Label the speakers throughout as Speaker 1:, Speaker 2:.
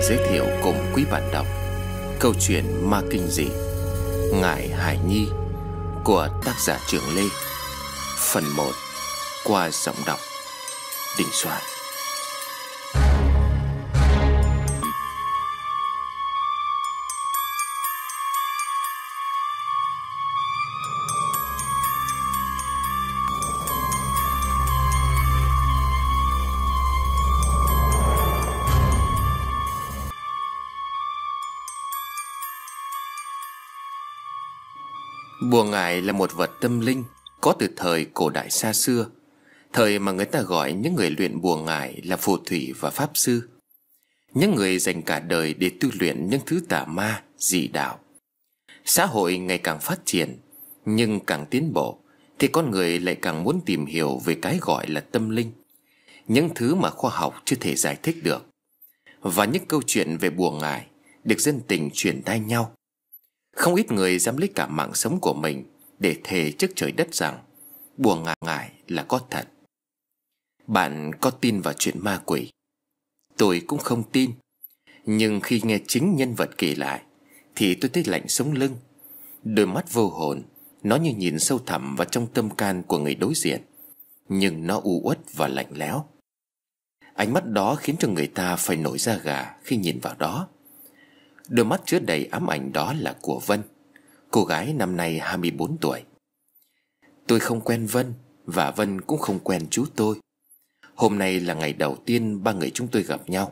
Speaker 1: giới thiệu cùng quý bạn đọc câu chuyện ma kinh dị Ngải Hải Nhi của tác giả Trường Lê, phần 1 qua giọng đọc Đình Soạn. Bùa ngải là một vật tâm linh có từ thời cổ đại xa xưa, thời mà người ta gọi những người luyện bùa ngải là phù thủy và pháp sư, những người dành cả đời để tu luyện những thứ tà ma, dị đạo. Xã hội ngày càng phát triển, nhưng càng tiến bộ thì con người lại càng muốn tìm hiểu về cái gọi là tâm linh, những thứ mà khoa học chưa thể giải thích được. Và những câu chuyện về bùa ngải được dân tình truyền tai nhau. Không ít người dám lấy cả mạng sống của mình để thề trước trời đất rằng bùa ngải là có thật. Bạn có tin vào chuyện ma quỷ? Tôi cũng không tin. Nhưng khi nghe chính nhân vật kể lại thì tôi thấy lạnh sống lưng. Đôi mắt vô hồn, nó như nhìn sâu thẳm vào trong tâm can của người đối diện, nhưng nó u uất và lạnh lẽo. Ánh mắt đó khiến cho người ta phải nổi da gà khi nhìn vào đó. Đôi mắt chứa đầy ám ảnh đó là của Vân, cô gái năm nay 24 tuổi. Tôi không quen Vân, và Vân cũng không quen chú tôi. Hôm nay là ngày đầu tiên ba người chúng tôi gặp nhau.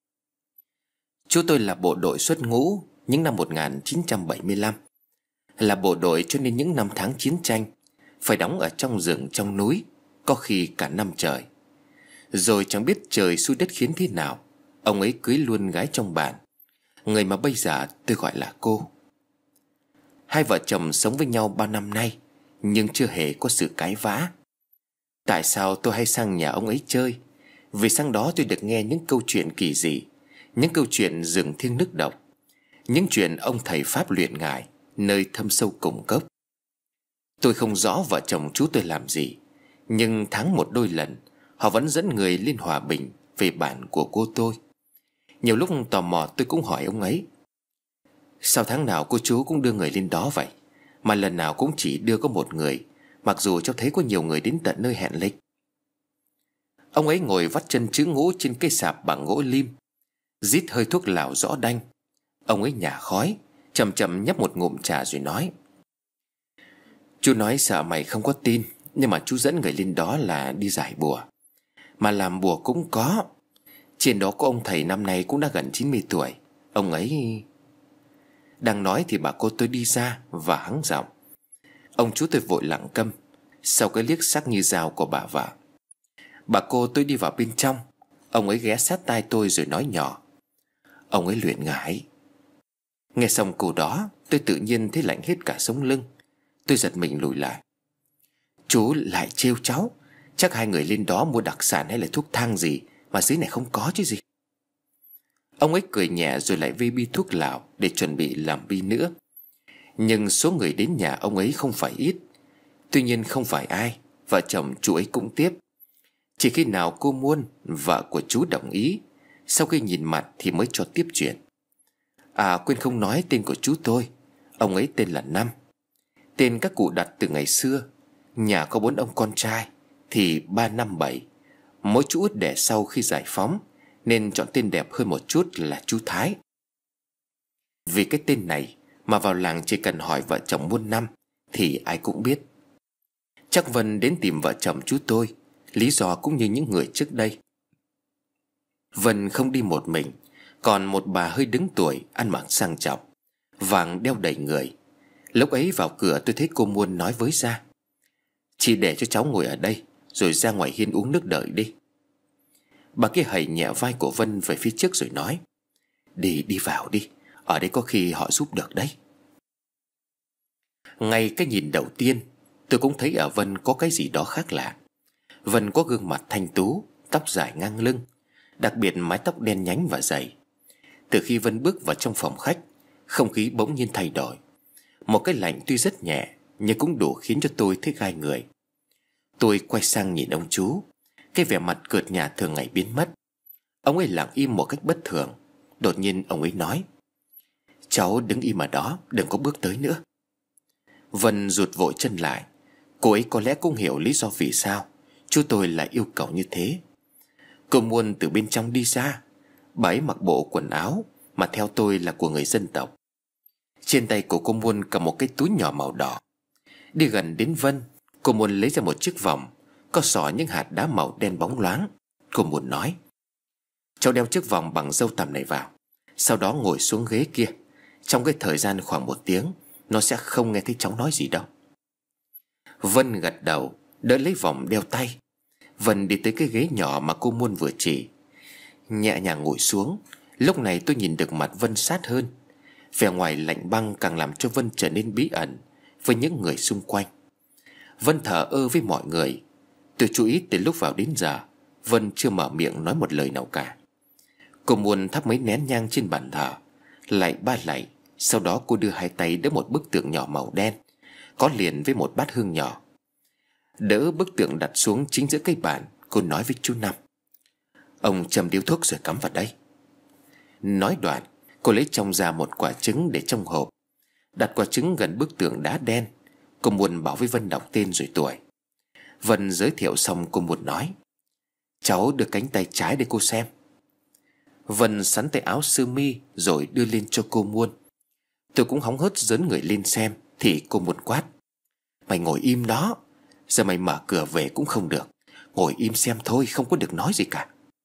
Speaker 1: Chú tôi là bộ đội xuất ngũ những năm 1975. Là bộ đội cho nên những năm tháng chiến tranh phải đóng ở trong rừng trong núi, có khi cả năm trời. Rồi chẳng biết trời xui đất khiến thế nào, ông ấy cưới luôn gái trong bản, người mà bây giờ tôi gọi là cô. Hai vợ chồng sống với nhau bao năm nay, nhưng chưa hề có sự cãi vã. Tại sao tôi hay sang nhà ông ấy chơi? Vì sang đó tôi được nghe những câu chuyện kỳ dị, những câu chuyện rừng thiêng nước độc, những chuyện ông thầy Pháp luyện ngải nơi thâm sâu cùng cốc. Tôi không rõ vợ chồng chú tôi làm gì, nhưng tháng một đôi lần họ vẫn dẫn người lên Hòa Bình về bản của cô tôi. Nhiều lúc tò mò tôi cũng hỏi ông ấy: sao tháng nào cô chú cũng đưa người lên đó vậy, mà lần nào cũng chỉ đưa có một người, mặc dù cháu thấy có nhiều người đến tận nơi hẹn lịch? Ông ấy ngồi vắt chân chữ ngũ trên cây sạp bằng gỗ lim, rít hơi thuốc lào rõ đanh. Ông ấy nhả khói, chậm chậm nhấp một ngụm trà rồi nói: chú nói sợ mày không có tin, nhưng mà chú dẫn người lên đó là đi giải bùa. Mà làm bùa cũng có. Trên đó có ông thầy năm nay cũng đã gần 90 tuổi. Ông ấy... Đang nói thì bà cô tôi đi ra và hắng giọng. Ông chú tôi vội lặng câm sau cái liếc sắc như dao của bà vợ. Bà cô tôi đi vào bên trong. Ông ấy ghé sát tai tôi rồi nói nhỏ: ông ấy luyện ngải. Nghe xong câu đó, tôi tự nhiên thấy lạnh hết cả sống lưng. Tôi giật mình lùi lại. Chú lại trêu cháu. Chắc hai người lên đó mua đặc sản hay là thuốc thang gì mà dưới này không có chứ gì. Ông ấy cười nhẹ rồi lại vê bi thuốc lào để chuẩn bị làm bi nữa. Nhưng số người đến nhà ông ấy không phải ít. Tuy nhiên không phải ai, vợ chồng chú ấy cũng tiếp. Chỉ khi nào cô Muôn, vợ của chú, đồng ý, sau khi nhìn mặt thì mới cho tiếp chuyện. À, quên không nói tên của chú tôi. Ông ấy tên là Năm. Tên các cụ đặt từ ngày xưa. Nhà có 4 ông con trai thì 3, 5, 7. Mỗi chú út đẻ sau khi giải phóng, nên chọn tên đẹp hơn một chút là chú Thái. Vì cái tên này mà vào làng chỉ cần hỏi vợ chồng Muôn Năm thì ai cũng biết. Chắc Vân đến tìm vợ chồng chú tôi, lý do cũng như những người trước đây. Vân không đi một mình, còn một bà hơi đứng tuổi, ăn mặc sang trọng, vàng đeo đầy người. Lúc ấy vào cửa tôi thấy cô Muôn nói với Gia: chị để cho cháu ngồi ở đây, rồi ra ngoài hiên uống nước đợi đi. Bà kia hẩy nhẹ vai của Vân về phía trước rồi nói: đi vào đi, ở đây có khi họ giúp được đấy. Ngay cái nhìn đầu tiên tôi cũng thấy ở Vân có cái gì đó khác lạ. Vân có gương mặt thanh tú, tóc dài ngang lưng, đặc biệt mái tóc đen nhánh và dày. Từ khi Vân bước vào trong phòng khách, không khí bỗng nhiên thay đổi. Một cái lạnh tuy rất nhẹ nhưng cũng đủ khiến cho tôi thấy gai người. Tôi quay sang nhìn ông chú. Cái vẻ mặt cợt nhả thường ngày biến mất. Ông ấy lặng im một cách bất thường. Đột nhiên ông ấy nói: "Cháu đứng im ở đó, đừng có bước tới nữa." Vân rụt vội chân lại. Cô ấy có lẽ cũng hiểu lý do vì sao chú tôi lại yêu cầu như thế. Cô Muôn từ bên trong đi ra. Bà ấy mặc bộ quần áo mà theo tôi là của người dân tộc. Trên tay của cô Muôn cầm một cái túi nhỏ màu đỏ. Đi gần đến Vân, cô Muôn lấy ra một chiếc vòng có xỏ những hạt đá màu đen bóng loáng. Cô Muôn nói: "Cháu đeo chiếc vòng bằng dâu tằm này vào, sau đó ngồi xuống ghế kia. Trong cái thời gian khoảng 1 tiếng, nó sẽ không nghe thấy cháu nói gì đâu." Vân gật đầu, đỡ lấy vòng đeo tay. Vân đi tới cái ghế nhỏ mà cô Muôn vừa chỉ, nhẹ nhàng ngồi xuống. Lúc này tôi nhìn được mặt Vân sát hơn. Vẻ ngoài lạnh băng càng làm cho Vân trở nên bí ẩn với những người xung quanh. Vân thờ ơ với mọi người. Tôi chú ý từ lúc vào đến giờ, Vân chưa mở miệng nói một lời nào cả. Cô Muôn thắp mấy nén nhang trên bàn thờ, lạy 3 lạy. Sau đó cô đưa 2 tay đỡ một bức tượng nhỏ màu đen có liền với một bát hương nhỏ. Đỡ bức tượng đặt xuống chính giữa cây bàn, cô nói với chú Năm: "Ông châm điếu thuốc rồi cắm vào đây." Nói đoạn, cô lấy trong ra một quả trứng để trong hộp, đặt quả trứng gần bức tượng đá đen. Cô Muôn bảo với Vân đọc tên rồi tuổi. Vân giới thiệu xong, cô Muôn nói: "Cháu đưa cánh tay trái để cô xem." Vân sắn tay áo sơ mi rồi đưa lên cho cô Muôn. Tôi cũng hóng hớt dớn người lên xem thì cô Muôn quát: "Mày ngồi im đó, giờ mày mở cửa về cũng không được. Ngồi im xem thôi, không có được nói gì cả."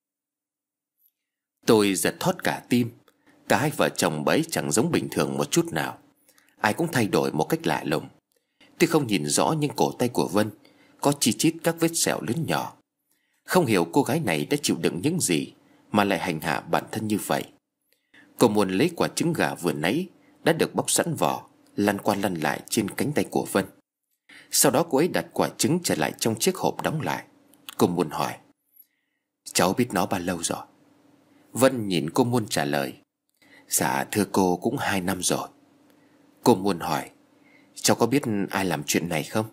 Speaker 1: Tôi giật thót cả tim. Cả hai vợ chồng bấy chẳng giống bình thường một chút nào. Ai cũng thay đổi một cách lạ lùng. Tôi không nhìn rõ nhưng cổ tay của Vân có chi chít các vết sẹo lớn nhỏ. Không hiểu cô gái này đã chịu đựng những gì mà lại hành hạ bản thân như vậy. Cô Muôn lấy quả trứng gà vừa nãy đã được bóc sẵn vỏ, lăn qua lăn lại trên cánh tay của Vân. Sau đó cô ấy đặt quả trứng trở lại trong chiếc hộp đóng lại. Cô Muôn hỏi: "Cháu biết nó bao lâu rồi?" Vân nhìn cô Muôn trả lời: "Dạ thưa cô, cũng 2 năm rồi." Cô Muôn hỏi: "Cháu có biết ai làm chuyện này không?"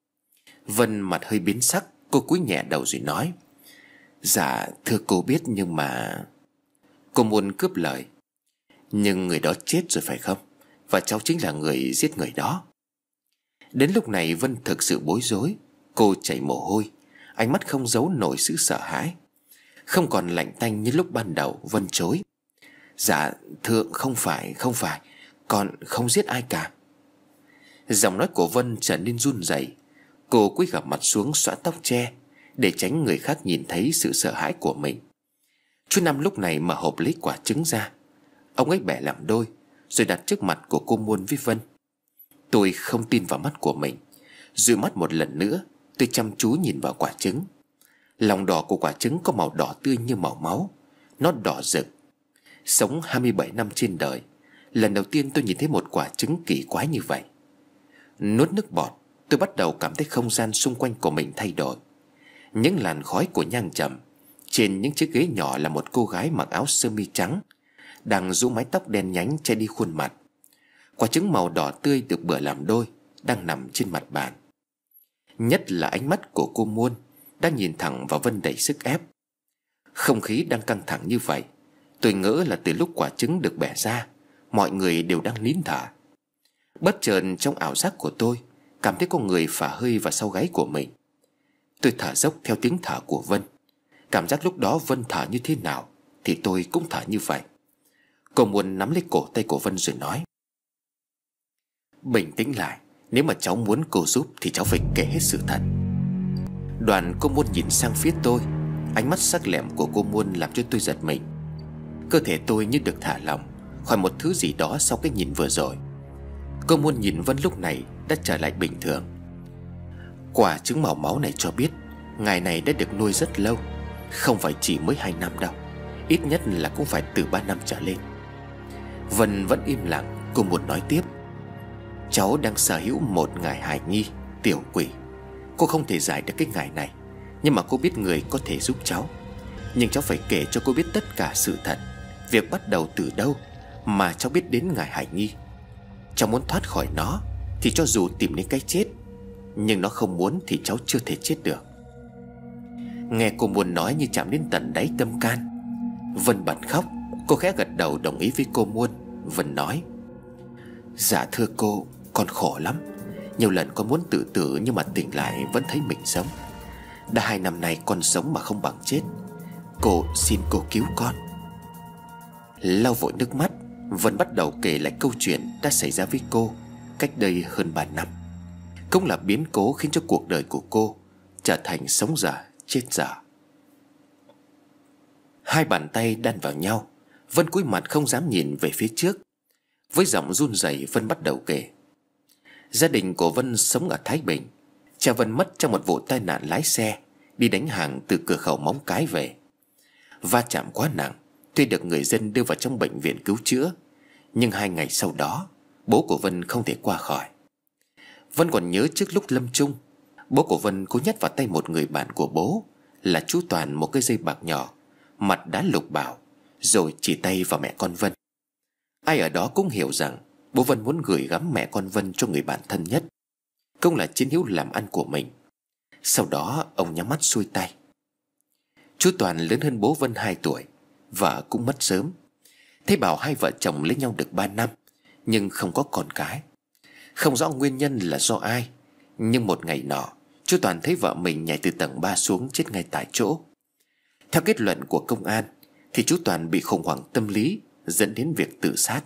Speaker 1: Vân mặt hơi biến sắc. Cô cúi nhẹ đầu rồi nói: "Dạ thưa cô biết, nhưng mà..." Cô Muôn cướp lời: "Nhưng người đó chết rồi phải không? Và cháu chính là người giết người đó." Đến lúc này Vân thực sự bối rối. Cô chảy mồ hôi, ánh mắt không giấu nổi sự sợ hãi. Không còn lạnh tanh như lúc ban đầu, Vân chối: "Dạ thưa không phải, con không giết ai cả." Giọng nói của Vân trở nên run rẩy. Cô cúi gằm mặt xuống xõa tóc che để tránh người khác nhìn thấy sự sợ hãi của mình. Chú Năm lúc này mở hộp lấy quả trứng ra. Ông ấy bẻ làm đôi rồi đặt trước mặt của cô Muôn với Vân. Tôi không tin vào mắt của mình. Dụi mắt một lần nữa, tôi chăm chú nhìn vào quả trứng. Lòng đỏ của quả trứng có màu đỏ tươi như màu máu. Nó đỏ rực. Sống 27 năm trên đời, lần đầu tiên tôi nhìn thấy một quả trứng kỳ quái như vậy. Nuốt nước bọt, tôi bắt đầu cảm thấy không gian xung quanh của mình thay đổi. Những làn khói của nhang trầm. Trên những chiếc ghế nhỏ là một cô gái mặc áo sơ mi trắng, đang rũ mái tóc đen nhánh che đi khuôn mặt. Quả trứng màu đỏ tươi được bửa làm đôi đang nằm trên mặt bàn. Nhất là ánh mắt của cô Muôn đang nhìn thẳng vào Vân đầy sức ép. Không khí đang căng thẳng như vậy. Tôi ngỡ là từ lúc quả trứng được bẻ ra, mọi người đều đang nín thở. Bất chợt trong ảo giác của tôi cảm thấy có người phả hơi vào sau gáy của mình. Tôi thở dốc theo tiếng thở của Vân. Cảm giác lúc đó Vân thở như thế nào thì tôi cũng thở như vậy. Cô Muôn nắm lấy cổ tay của Vân rồi nói: "Bình tĩnh lại. Nếu mà cháu muốn cô giúp thì cháu phải kể hết sự thật." Đoàn cô Muôn nhìn sang phía tôi. Ánh mắt sắc lẹm của cô Muôn làm cho tôi giật mình. Cơ thể tôi như được thả lỏng khỏi một thứ gì đó sau cái nhìn vừa rồi. Cô Muôn nhìn Vân lúc này đã trở lại bình thường. "Quả trứng màu máu này cho biết ngài này đã được nuôi rất lâu. Không phải chỉ mới 2 năm đâu, ít nhất là cũng phải từ 3 năm trở lên." Vân vẫn im lặng. Cô Muôn nói tiếp: "Cháu đang sở hữu một ngài hài nhi, tiểu quỷ. Cô không thể giải được cái ngài này, nhưng mà cô biết người có thể giúp cháu. Nhưng cháu phải kể cho cô biết tất cả sự thật. Việc bắt đầu từ đâu mà cháu biết đến ngài hài nhi. Cháu muốn thoát khỏi nó thì cho dù tìm đến cái chết, nhưng nó không muốn thì cháu chưa thể chết được." Nghe cô Muôn nói như chạm đến tận đáy tâm can, Vân bật khóc. Cô khẽ gật đầu đồng ý với cô Muôn. Vân nói: Dạ thưa cô, con khổ lắm. Nhiều lần con muốn tự tử nhưng mà tỉnh lại vẫn thấy mình sống. Đã 2 năm nay con sống mà không bằng chết. Cô xin cô cứu con. Lau vội nước mắt, Vân bắt đầu kể lại câu chuyện đã xảy ra với cô cách đây hơn 3 năm. Cũng là biến cố khiến cho cuộc đời của cô trở thành sống dở chết dở. Hai bàn tay đan vào nhau, Vân cúi mặt không dám nhìn về phía trước. Với giọng run rẩy, Vân bắt đầu kể. Gia đình của Vân sống ở Thái Bình. Cha Vân mất trong một vụ tai nạn lái xe đi đánh hàng từ cửa khẩu Móng Cái về. Va chạm quá nặng, tuy được người dân đưa vào trong bệnh viện cứu chữa, nhưng 2 ngày sau đó bố của Vân không thể qua khỏi. Vân còn nhớ trước lúc lâm chung, bố của Vân cố nhét vào tay một người bạn của bố là chú Toàn một cái dây bạc nhỏ, mặt đá lục bảo, rồi chỉ tay vào mẹ con Vân. Ai ở đó cũng hiểu rằng bố Vân muốn gửi gắm mẹ con Vân cho người bạn thân nhất, cũng là chiến hữu làm ăn của mình. Sau đó ông nhắm mắt xuôi tay. Chú Toàn lớn hơn bố Vân 2 tuổi, vợ cũng mất sớm. Thế bảo hai vợ chồng lấy nhau được 3 năm nhưng không có con cái. Không rõ nguyên nhân là do ai, nhưng một ngày nọ chú Toàn thấy vợ mình nhảy từ tầng 3 xuống chết ngay tại chỗ. Theo kết luận của công an thì chú Toàn bị khủng hoảng tâm lý dẫn đến việc tự sát.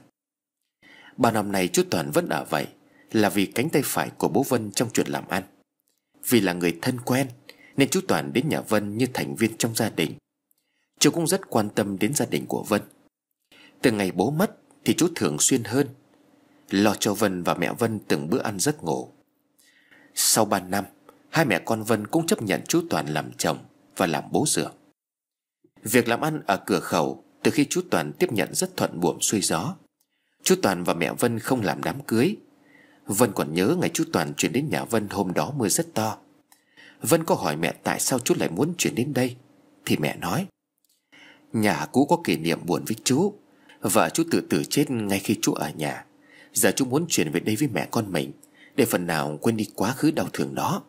Speaker 1: 3 năm nay chú Toàn vẫn ở vậy là vì cánh tay phải của bố Vân trong chuyện làm ăn. Vì là người thân quen nên chú Toàn đến nhà Vân như thành viên trong gia đình. Chú cũng rất quan tâm đến gia đình của Vân. Từ ngày bố mất thì chú thường xuyên hơn, lo cho Vân và mẹ Vân từng bữa ăn giấc ngủ. Sau 3 năm, hai mẹ con Vân cũng chấp nhận chú Toàn làm chồng và làm bố dượng. Việc làm ăn ở cửa khẩu từ khi chú Toàn tiếp nhận rất thuận buồm xuôi gió. Chú Toàn và mẹ Vân không làm đám cưới. Vân còn nhớ ngày chú Toàn chuyển đến nhà Vân hôm đó mưa rất to. Vân có hỏi mẹ tại sao chú lại muốn chuyển đến đây, thì mẹ nói: Nhà cũ có kỷ niệm buồn với chú. Vợ chú tự tử chết ngay khi chú ở nhà. Giờ chú muốn chuyển về đây với mẹ con mình, để phần nào quên đi quá khứ đau thương đó.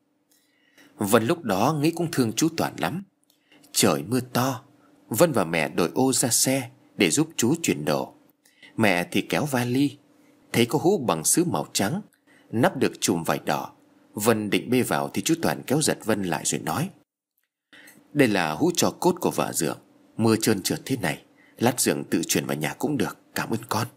Speaker 1: Vân lúc đó nghĩ cũng thương chú Toàn lắm. Trời mưa to, Vân và mẹ đội ô ra xe để giúp chú chuyển đồ. Mẹ thì kéo vali, thấy có hũ bằng sứ màu trắng, nắp được chùm vải đỏ. Vân định bê vào thì chú Toàn kéo giật Vân lại rồi nói: Đây là hũ tro cốt của vợ Dượng. Mưa trơn trượt thế này, lát Dượng tự chuyển vào nhà cũng được, cảm ơn con.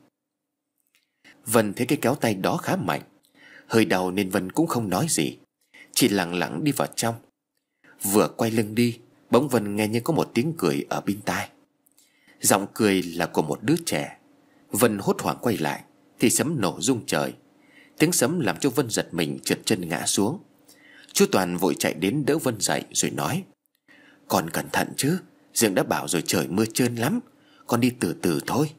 Speaker 1: Vân thấy cái kéo tay đó khá mạnh, hơi đau nên Vân cũng không nói gì, chỉ lặng lặng đi vào trong. Vừa quay lưng đi, bỗng Vân nghe như có một tiếng cười ở bên tai. Giọng cười là của một đứa trẻ. Vân hốt hoảng quay lại thì sấm nổ rung trời. Tiếng sấm làm cho Vân giật mình trượt chân ngã xuống. Chú Toàn vội chạy đến đỡ Vân dậy rồi nói: Con cẩn thận chứ, Dượng đã bảo rồi, trời mưa trơn lắm, con đi từ từ thôi.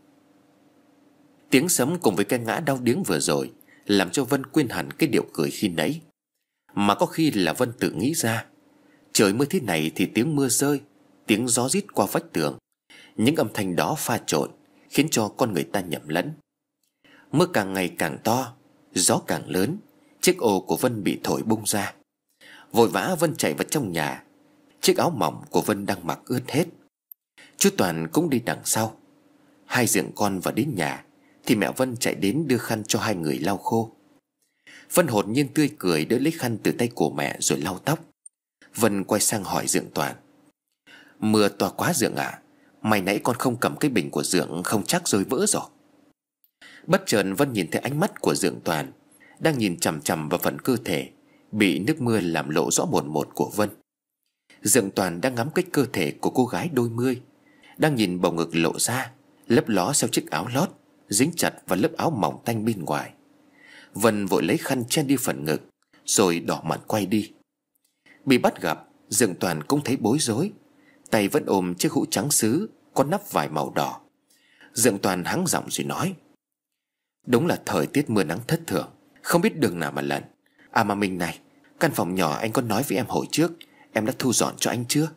Speaker 1: Tiếng sấm cùng với cái ngã đau điếng vừa rồi làm cho Vân quên hẳn cái điệu cười khi nãy. Mà có khi là Vân tự nghĩ ra. Trời mưa thế này thì tiếng mưa rơi, tiếng gió rít qua vách tường, những âm thanh đó pha trộn khiến cho con người ta nhầm lẫn. Mưa càng ngày càng to, gió càng lớn, chiếc ô của Vân bị thổi bung ra. Vội vã Vân chạy vào trong nhà. Chiếc áo mỏng của Vân đang mặc ướt hết. Chú Toàn cũng đi đằng sau. Hai dượng con vào đến nhà thì mẹ Vân chạy đến đưa khăn cho hai người lau khô. Vân hồn nhiên tươi cười đỡ lấy khăn từ tay của mẹ rồi lau tóc. Vân quay sang hỏi dượng Toàn: Mưa to quá dượng ạ, Mày nãy con không cầm cái bình của dượng không chắc rơi vỡ rồi. Bất chợt Vân nhìn thấy ánh mắt của dượng Toàn đang nhìn chằm chằm vào phần cơ thể bị nước mưa làm lộ rõ mồn một của Vân. Dượng Toàn đang ngắm cái cơ thể của cô gái đôi mươi, đang nhìn bầu ngực lộ ra lấp ló sau chiếc áo lót dính chặt vào lớp áo mỏng tanh bên ngoài. Vân vội lấy khăn che đi phần ngực rồi đỏ mặt quay đi. Bị bắt gặp, dượng Toàn cũng thấy bối rối, tay vẫn ôm chiếc hũ trắng sứ có nắp vải màu đỏ. Dượng Toàn hắng giọng rồi nói: Đúng là thời tiết mưa nắng thất thường, không biết đường nào mà lần. À mà mình này, căn phòng nhỏ anh có nói với em hồi trước, em đã thu dọn cho anh chưa?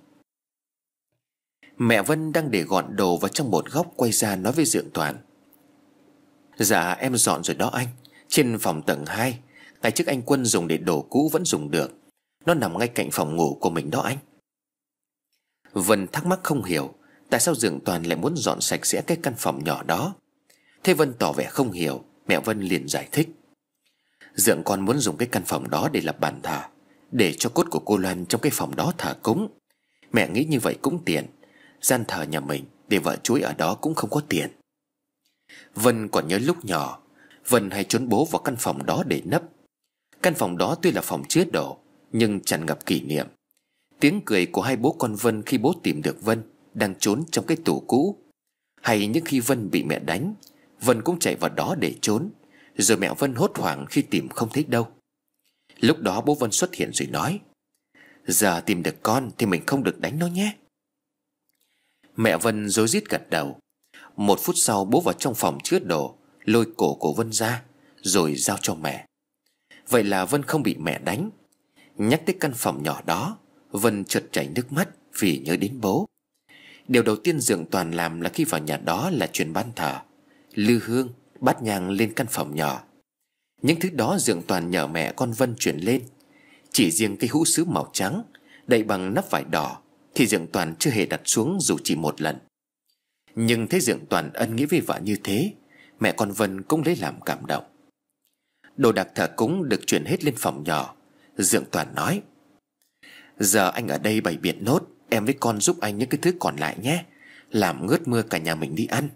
Speaker 1: Mẹ Vân đang để gọn đồ vào trong một góc quay ra nói với dượng Toàn: Dạ em dọn rồi đó anh. Trên phòng tầng 2, ngày trước anh Quân dùng để đồ cũ vẫn dùng được. Nó nằm ngay cạnh phòng ngủ của mình đó anh. Vân thắc mắc không hiểu Tại sao Dượng Toàn lại muốn dọn sạch sẽ cái căn phòng nhỏ đó? Thế Vân tỏ vẻ không hiểu. Mẹ Vân liền giải thích: Dượng con muốn dùng cái căn phòng đó để lập bàn thờ, để cho cốt của cô Loan trong cái phòng đó thờ cúng. Mẹ nghĩ như vậy cũng tiện. Gian thờ nhà mình để vợ chuối ở đó cũng không có tiền. Vân còn nhớ lúc nhỏ, Vân hay trốn bố vào căn phòng đó để nấp. Căn phòng đó tuy là phòng chứa đồ, nhưng tràn ngập kỷ niệm. Tiếng cười của hai bố con Vân khi bố tìm được Vân đang trốn trong cái tủ cũ. Hay những khi Vân bị mẹ đánh, Vân cũng chạy vào đó để trốn. Rồi mẹ Vân hốt hoảng khi tìm không thấy đâu. Lúc đó bố Vân xuất hiện rồi nói: Giờ tìm được con thì mình không được đánh nó nhé. Mẹ Vân rối rít gật đầu. 1 phút sau bố vào trong phòng chứa đồ, lôi cổ của Vân ra rồi giao cho mẹ. Vậy là Vân không bị mẹ đánh. Nhắc tới căn phòng nhỏ đó, Vân chợt chảy nước mắt vì nhớ đến bố. Điều đầu tiên Dượng Toàn làm là khi vào nhà đó là chuyển ban thờ, lư hương, bát nhang lên căn phòng nhỏ. Những thứ đó Dượng Toàn nhờ mẹ con Vân chuyển lên. Chỉ riêng cái hũ sứ màu trắng đậy bằng nắp vải đỏ thì Dượng Toàn chưa hề đặt xuống dù chỉ một lần. Nhưng thấy Dượng Toàn ân nghĩa với vợ như thế, mẹ con Vân cũng lấy làm cảm động. Đồ đạc thờ cúng được chuyển hết lên phòng nhỏ. Dượng Toàn nói: Giờ anh ở đây bày biện nốt, em với con giúp anh những cái thứ còn lại nhé, làm ngớt mưa cả nhà mình đi ăn.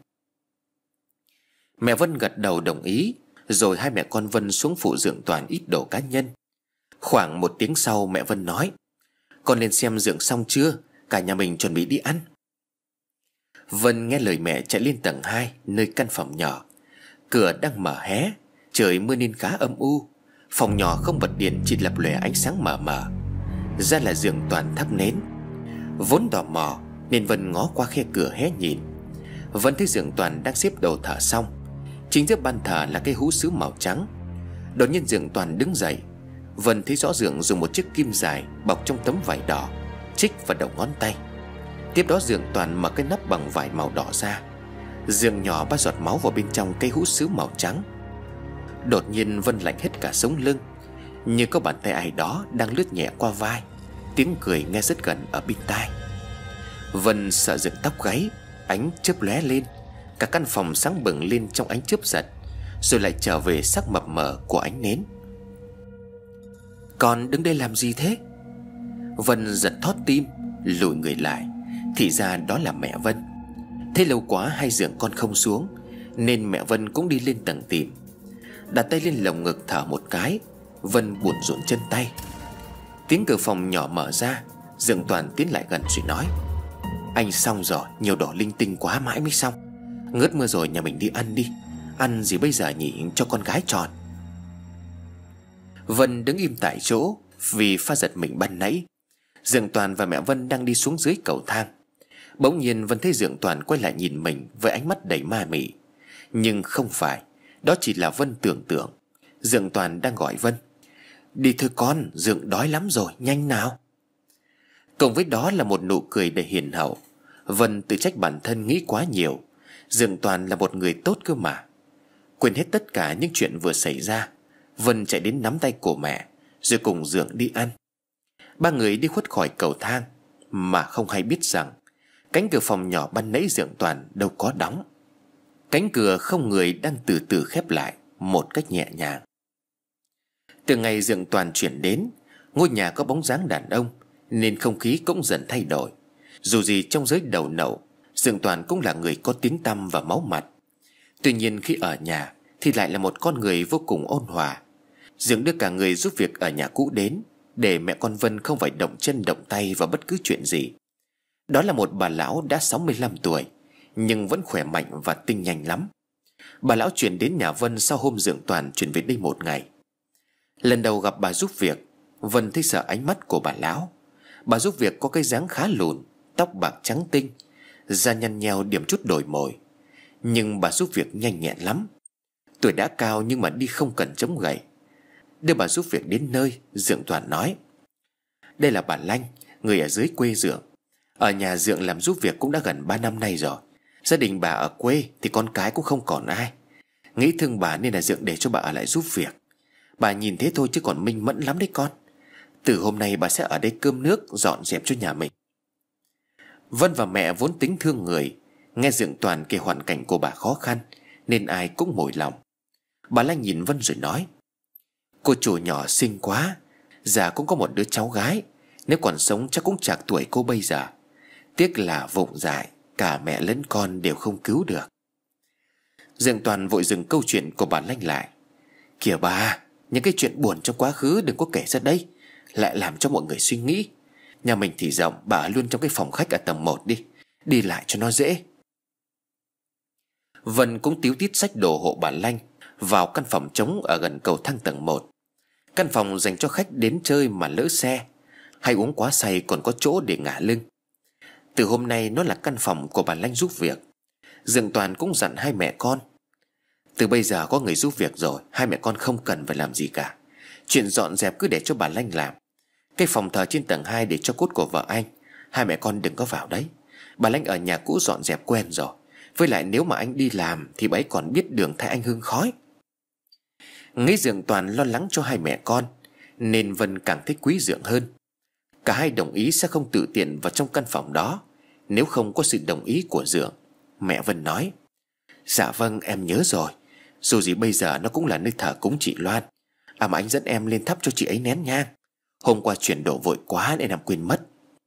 Speaker 1: Mẹ Vân gật đầu đồng ý. Rồi hai mẹ con Vân xuống phụ Dượng Toàn ít đồ cá nhân. Khoảng 1 tiếng sau mẹ Vân nói: Con lên xem Dượng xong chưa, cả nhà mình chuẩn bị đi ăn. Vân nghe lời mẹ chạy lên tầng 2, nơi căn phòng nhỏ. Cửa đang mở hé, trời mưa nên khá âm u. Phòng nhỏ không bật điện, chỉ lập lòe ánh sáng mờ mờ. Ra là Dượng Toàn thắp nến. Vốn tò mò nên Vân ngó qua khe cửa hé nhìn. Vân thấy Dượng Toàn đang xếp đồ thờ xong. Chính giữa ban thờ là cái hũ sứ màu trắng. Đột nhiên Dượng Toàn đứng dậy. Vân thấy rõ Dượng dùng một chiếc kim dài bọc trong tấm vải đỏ chích vào đầu ngón tay. Tiếp đó Dượng Toàn mở cái nắp bằng vải màu đỏ ra. Dượng nhỏ 3 giọt máu vào bên trong cây hũ sứ màu trắng. Đột nhiên Vân lạnh hết cả sống lưng, như có bàn tay ai đó đang lướt nhẹ qua vai. Tiếng cười nghe rất gần ở bên tai. Vân sợ dựng tóc gáy. Ánh chớp lóe lên, cả căn phòng sáng bừng lên trong ánh chớp giật, rồi lại trở về sắc mập mờ của ánh nến. Con đứng đây làm gì thế? Vân giật thót tim, lùi người lại. Thì ra đó là mẹ Vân. Thế lâu quá hai Dượng con không xuống, nên mẹ Vân cũng đi lên tầng tìm. Đặt tay lên lồng ngực thở một cái. Vân buồn rộn chân tay. Tiếng cửa phòng nhỏ mở ra. Dượng Toàn tiến lại gần rồi nói: Anh xong rồi, nhiều đỏ linh tinh quá mãi mới xong. Ngớt mưa rồi, nhà mình đi ăn đi. Ăn gì bây giờ nhỉ, cho con gái tròn. Vân đứng im tại chỗ vì pha giật mình ban nãy. Dượng Toàn và mẹ Vân đang đi xuống dưới cầu thang. Bỗng nhiên Vân thấy Dượng Toàn quay lại nhìn mình với ánh mắt đầy ma mị. Nhưng không phải, đó chỉ là Vân tưởng tượng. Dượng Toàn đang gọi Vân: Đi thôi con, Dượng đói lắm rồi, nhanh nào. Cùng với đó là một nụ cười đầy hiền hậu. Vân tự trách bản thân nghĩ quá nhiều. Dượng Toàn là một người tốt cơ mà. Quên hết tất cả những chuyện vừa xảy ra, Vân chạy đến nắm tay của mẹ, rồi cùng Dượng đi ăn. 3 người đi khuất khỏi cầu thang, mà không hay biết rằng cánh cửa phòng nhỏ ban nãy Dượng Toàn đâu có đóng. Cánh cửa không người đang từ từ khép lại một cách nhẹ nhàng. Từ ngày Dượng Toàn chuyển đến, ngôi nhà có bóng dáng đàn ông, nên không khí cũng dần thay đổi. Dù gì trong giới đầu nậu, Dượng Toàn cũng là người có tiếng tăm và máu mặt. Tuy nhiên khi ở nhà thì lại là một con người vô cùng ôn hòa. Dượng đưa cả người giúp việc ở nhà cũ đến, để mẹ con Vân không phải động chân động tay vào bất cứ chuyện gì. Đó là một bà lão đã 65 tuổi, nhưng vẫn khỏe mạnh và tinh nhanh lắm. Bà lão chuyển đến nhà Vân sau hôm Dượng Toàn chuyển về đây 1 ngày. Lần đầu gặp bà giúp việc, Vân thấy sợ ánh mắt của bà lão. Bà giúp việc có cái dáng khá lùn, tóc bạc trắng tinh, da nhăn nheo điểm chút đồi mồi. Nhưng bà giúp việc nhanh nhẹn lắm. Tuổi đã cao nhưng mà đi không cần chống gậy. Đưa bà giúp việc đến nơi, Dượng Toàn nói: Đây là bà Lanh, người ở dưới quê Dượng. Ở nhà Dượng làm giúp việc cũng đã gần 3 năm nay rồi. Gia đình bà ở quê thì con cái cũng không còn ai. Nghĩ thương bà nên là Dượng để cho bà ở lại giúp việc. Bà nhìn thế thôi chứ còn minh mẫn lắm đấy con. Từ hôm nay bà sẽ ở đây cơm nước, dọn dẹp cho nhà mình. Vân và mẹ vốn tính thương người, nghe Dượng Toàn kể hoàn cảnh của bà khó khăn nên ai cũng mồi lòng. Bà Lanh nhìn Vân rồi nói: Cô chủ nhỏ xinh quá, già cũng có một đứa cháu gái, nếu còn sống chắc cũng chạc tuổi cô bây giờ. Tiếc là vụng dại, cả mẹ lẫn con đều không cứu được. Dượng Toàn vội dừng câu chuyện của bà Lanh lại: Kìa bà, những cái chuyện buồn trong quá khứ đừng có kể ra đây, lại làm cho mọi người suy nghĩ. Nhà mình thì rộng, bà ở luôn trong cái phòng khách ở tầng 1 đi, đi lại cho nó dễ. Vân cũng tíu tít xách đồ hộ bà Lanh vào căn phòng trống ở gần cầu thang tầng 1. Căn phòng dành cho khách đến chơi mà lỡ xe hay uống quá say còn có chỗ để ngả lưng. Từ hôm nay nó là căn phòng của bà Lanh giúp việc. Dượng Toàn cũng dặn hai mẹ con: Từ bây giờ có người giúp việc rồi, hai mẹ con không cần phải làm gì cả. Chuyện dọn dẹp cứ để cho bà Lanh làm. Cái phòng thờ trên tầng 2 để cho cốt của vợ anh, hai mẹ con đừng có vào đấy. Bà Lanh ở nhà cũ dọn dẹp quen rồi. Với lại nếu mà anh đi làm thì bà ấy còn biết đường thay anh hương khói. Nghĩ Dượng Toàn lo lắng cho hai mẹ con nên Vân càng thích quý Dượng hơn. Cả hai đồng ý sẽ không tự tiện vào trong căn phòng đó nếu không có sự đồng ý của Dượng. Mẹ Vân nói: Dạ vâng, em nhớ rồi. Dù gì bây giờ nó cũng là nơi thờ cúng chị Loan. Mà anh dẫn em lên thắp cho chị ấy nén nhang. Hôm qua chuyển đồ vội quá nên em quên mất.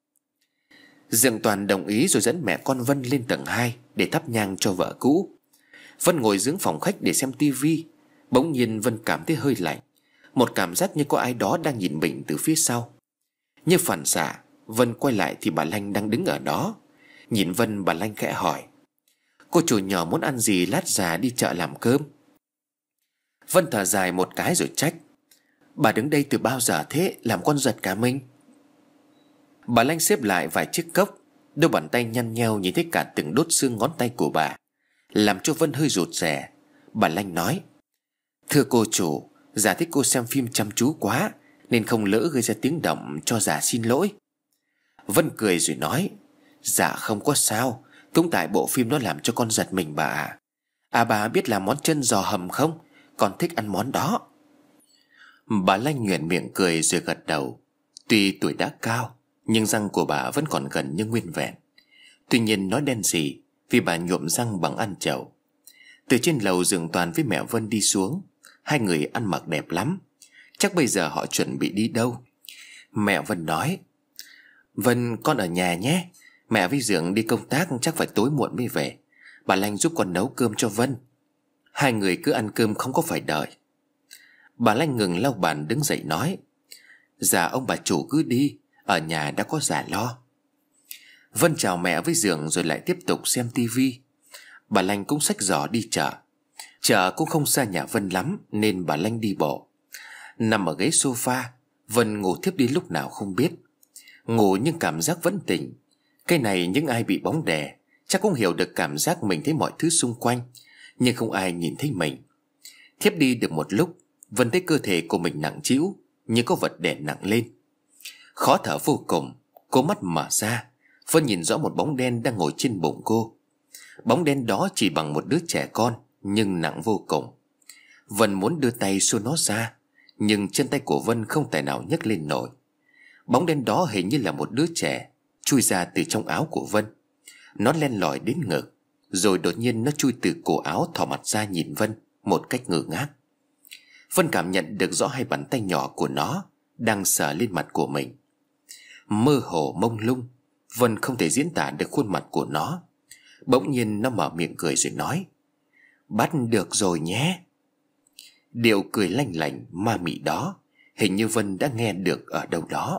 Speaker 1: Dượng Toàn đồng ý rồi dẫn mẹ con Vân lên tầng 2 để thắp nhang cho vợ cũ. Vân ngồi dưới phòng khách để xem tivi. Bỗng nhiên Vân cảm thấy hơi lạnh, một cảm giác như có ai đó đang nhìn mình từ phía sau. Như phản xạ, Vân quay lại thì bà Lanh đang đứng ở đó. Nhìn Vân, bà Lanh khẽ hỏi: Cô chủ nhỏ muốn ăn gì lát già đi chợ làm cơm? Vân thở dài một cái rồi trách: Bà đứng đây từ bao giờ thế, làm con giật cả mình. Bà Lanh xếp lại vài chiếc cốc, đôi bàn tay nhăn nheo nhìn thấy cả từng đốt xương ngón tay của bà, làm cho Vân hơi rụt rè. Bà Lanh nói: Thưa cô chủ, già thích cô xem phim chăm chú quá nên không lỡ gây ra tiếng động, cho già xin lỗi. Vân cười rồi nói: Dạ không có sao, cũng tại bộ phim nó làm cho con giật mình bà ạ. Bà biết làm món chân giò hầm không? Con thích ăn món đó. Bà Lanh nhoẻn miệng cười rồi gật đầu. Tuy tuổi đã cao nhưng răng của bà vẫn còn gần như nguyên vẹn. Tuy nhiên nói đen gì vì bà nhuộm răng bằng ăn chầu. Từ trên lầu Dượng Toàn với mẹ Vân đi xuống. Hai người ăn mặc đẹp lắm. Chắc bây giờ họ chuẩn bị đi đâu. Mẹ Vân nói: Vân, con ở nhà nhé. Mẹ với Dượng đi công tác chắc phải tối muộn mới về. Bà Lanh giúp con nấu cơm cho Vân. Hai người cứ ăn cơm không có phải đợi. Bà Lanh ngừng lau bàn đứng dậy nói: Dạ ông bà chủ cứ đi, ở nhà đã có già lo. Vân chào mẹ với Dượng rồi lại tiếp tục xem tivi. Bà Lanh cũng xách giỏ đi chợ. Chợ cũng không xa nhà Vân lắm nên bà Lanh đi bộ. Nằm ở ghế sofa, Vân ngủ thiếp đi lúc nào không biết. Ngủ nhưng cảm giác vẫn tỉnh. Cái này những ai bị bóng đè chắc cũng hiểu được cảm giác mình thấy mọi thứ xung quanh nhưng không ai nhìn thấy mình. Thiếp đi được một lúc, Vân thấy cơ thể của mình nặng trĩu như có vật đè nặng lên. Khó thở vô cùng. Cô mắt mở ra, Vân nhìn rõ một bóng đen đang ngồi trên bụng cô. Bóng đen đó chỉ bằng một đứa trẻ con nhưng nặng vô cùng. Vân muốn đưa tay xua nó ra nhưng chân tay của Vân không tài nào nhấc lên nổi. Bóng đen đó hình như là một đứa trẻ chui ra từ trong áo của Vân. Nó len lỏi đến ngực, rồi đột nhiên nó chui từ cổ áo thò mặt ra nhìn Vân một cách ngơ ngác. Vân cảm nhận được rõ hai bàn tay nhỏ của nó đang sờ lên mặt của mình. Mơ hồ mông lung, Vân không thể diễn tả được khuôn mặt của nó. Bỗng nhiên nó mở miệng cười rồi nói: Bắt được rồi nhé. Điệu cười lanh lảnh ma mị đó hình như Vân đã nghe được ở đâu đó.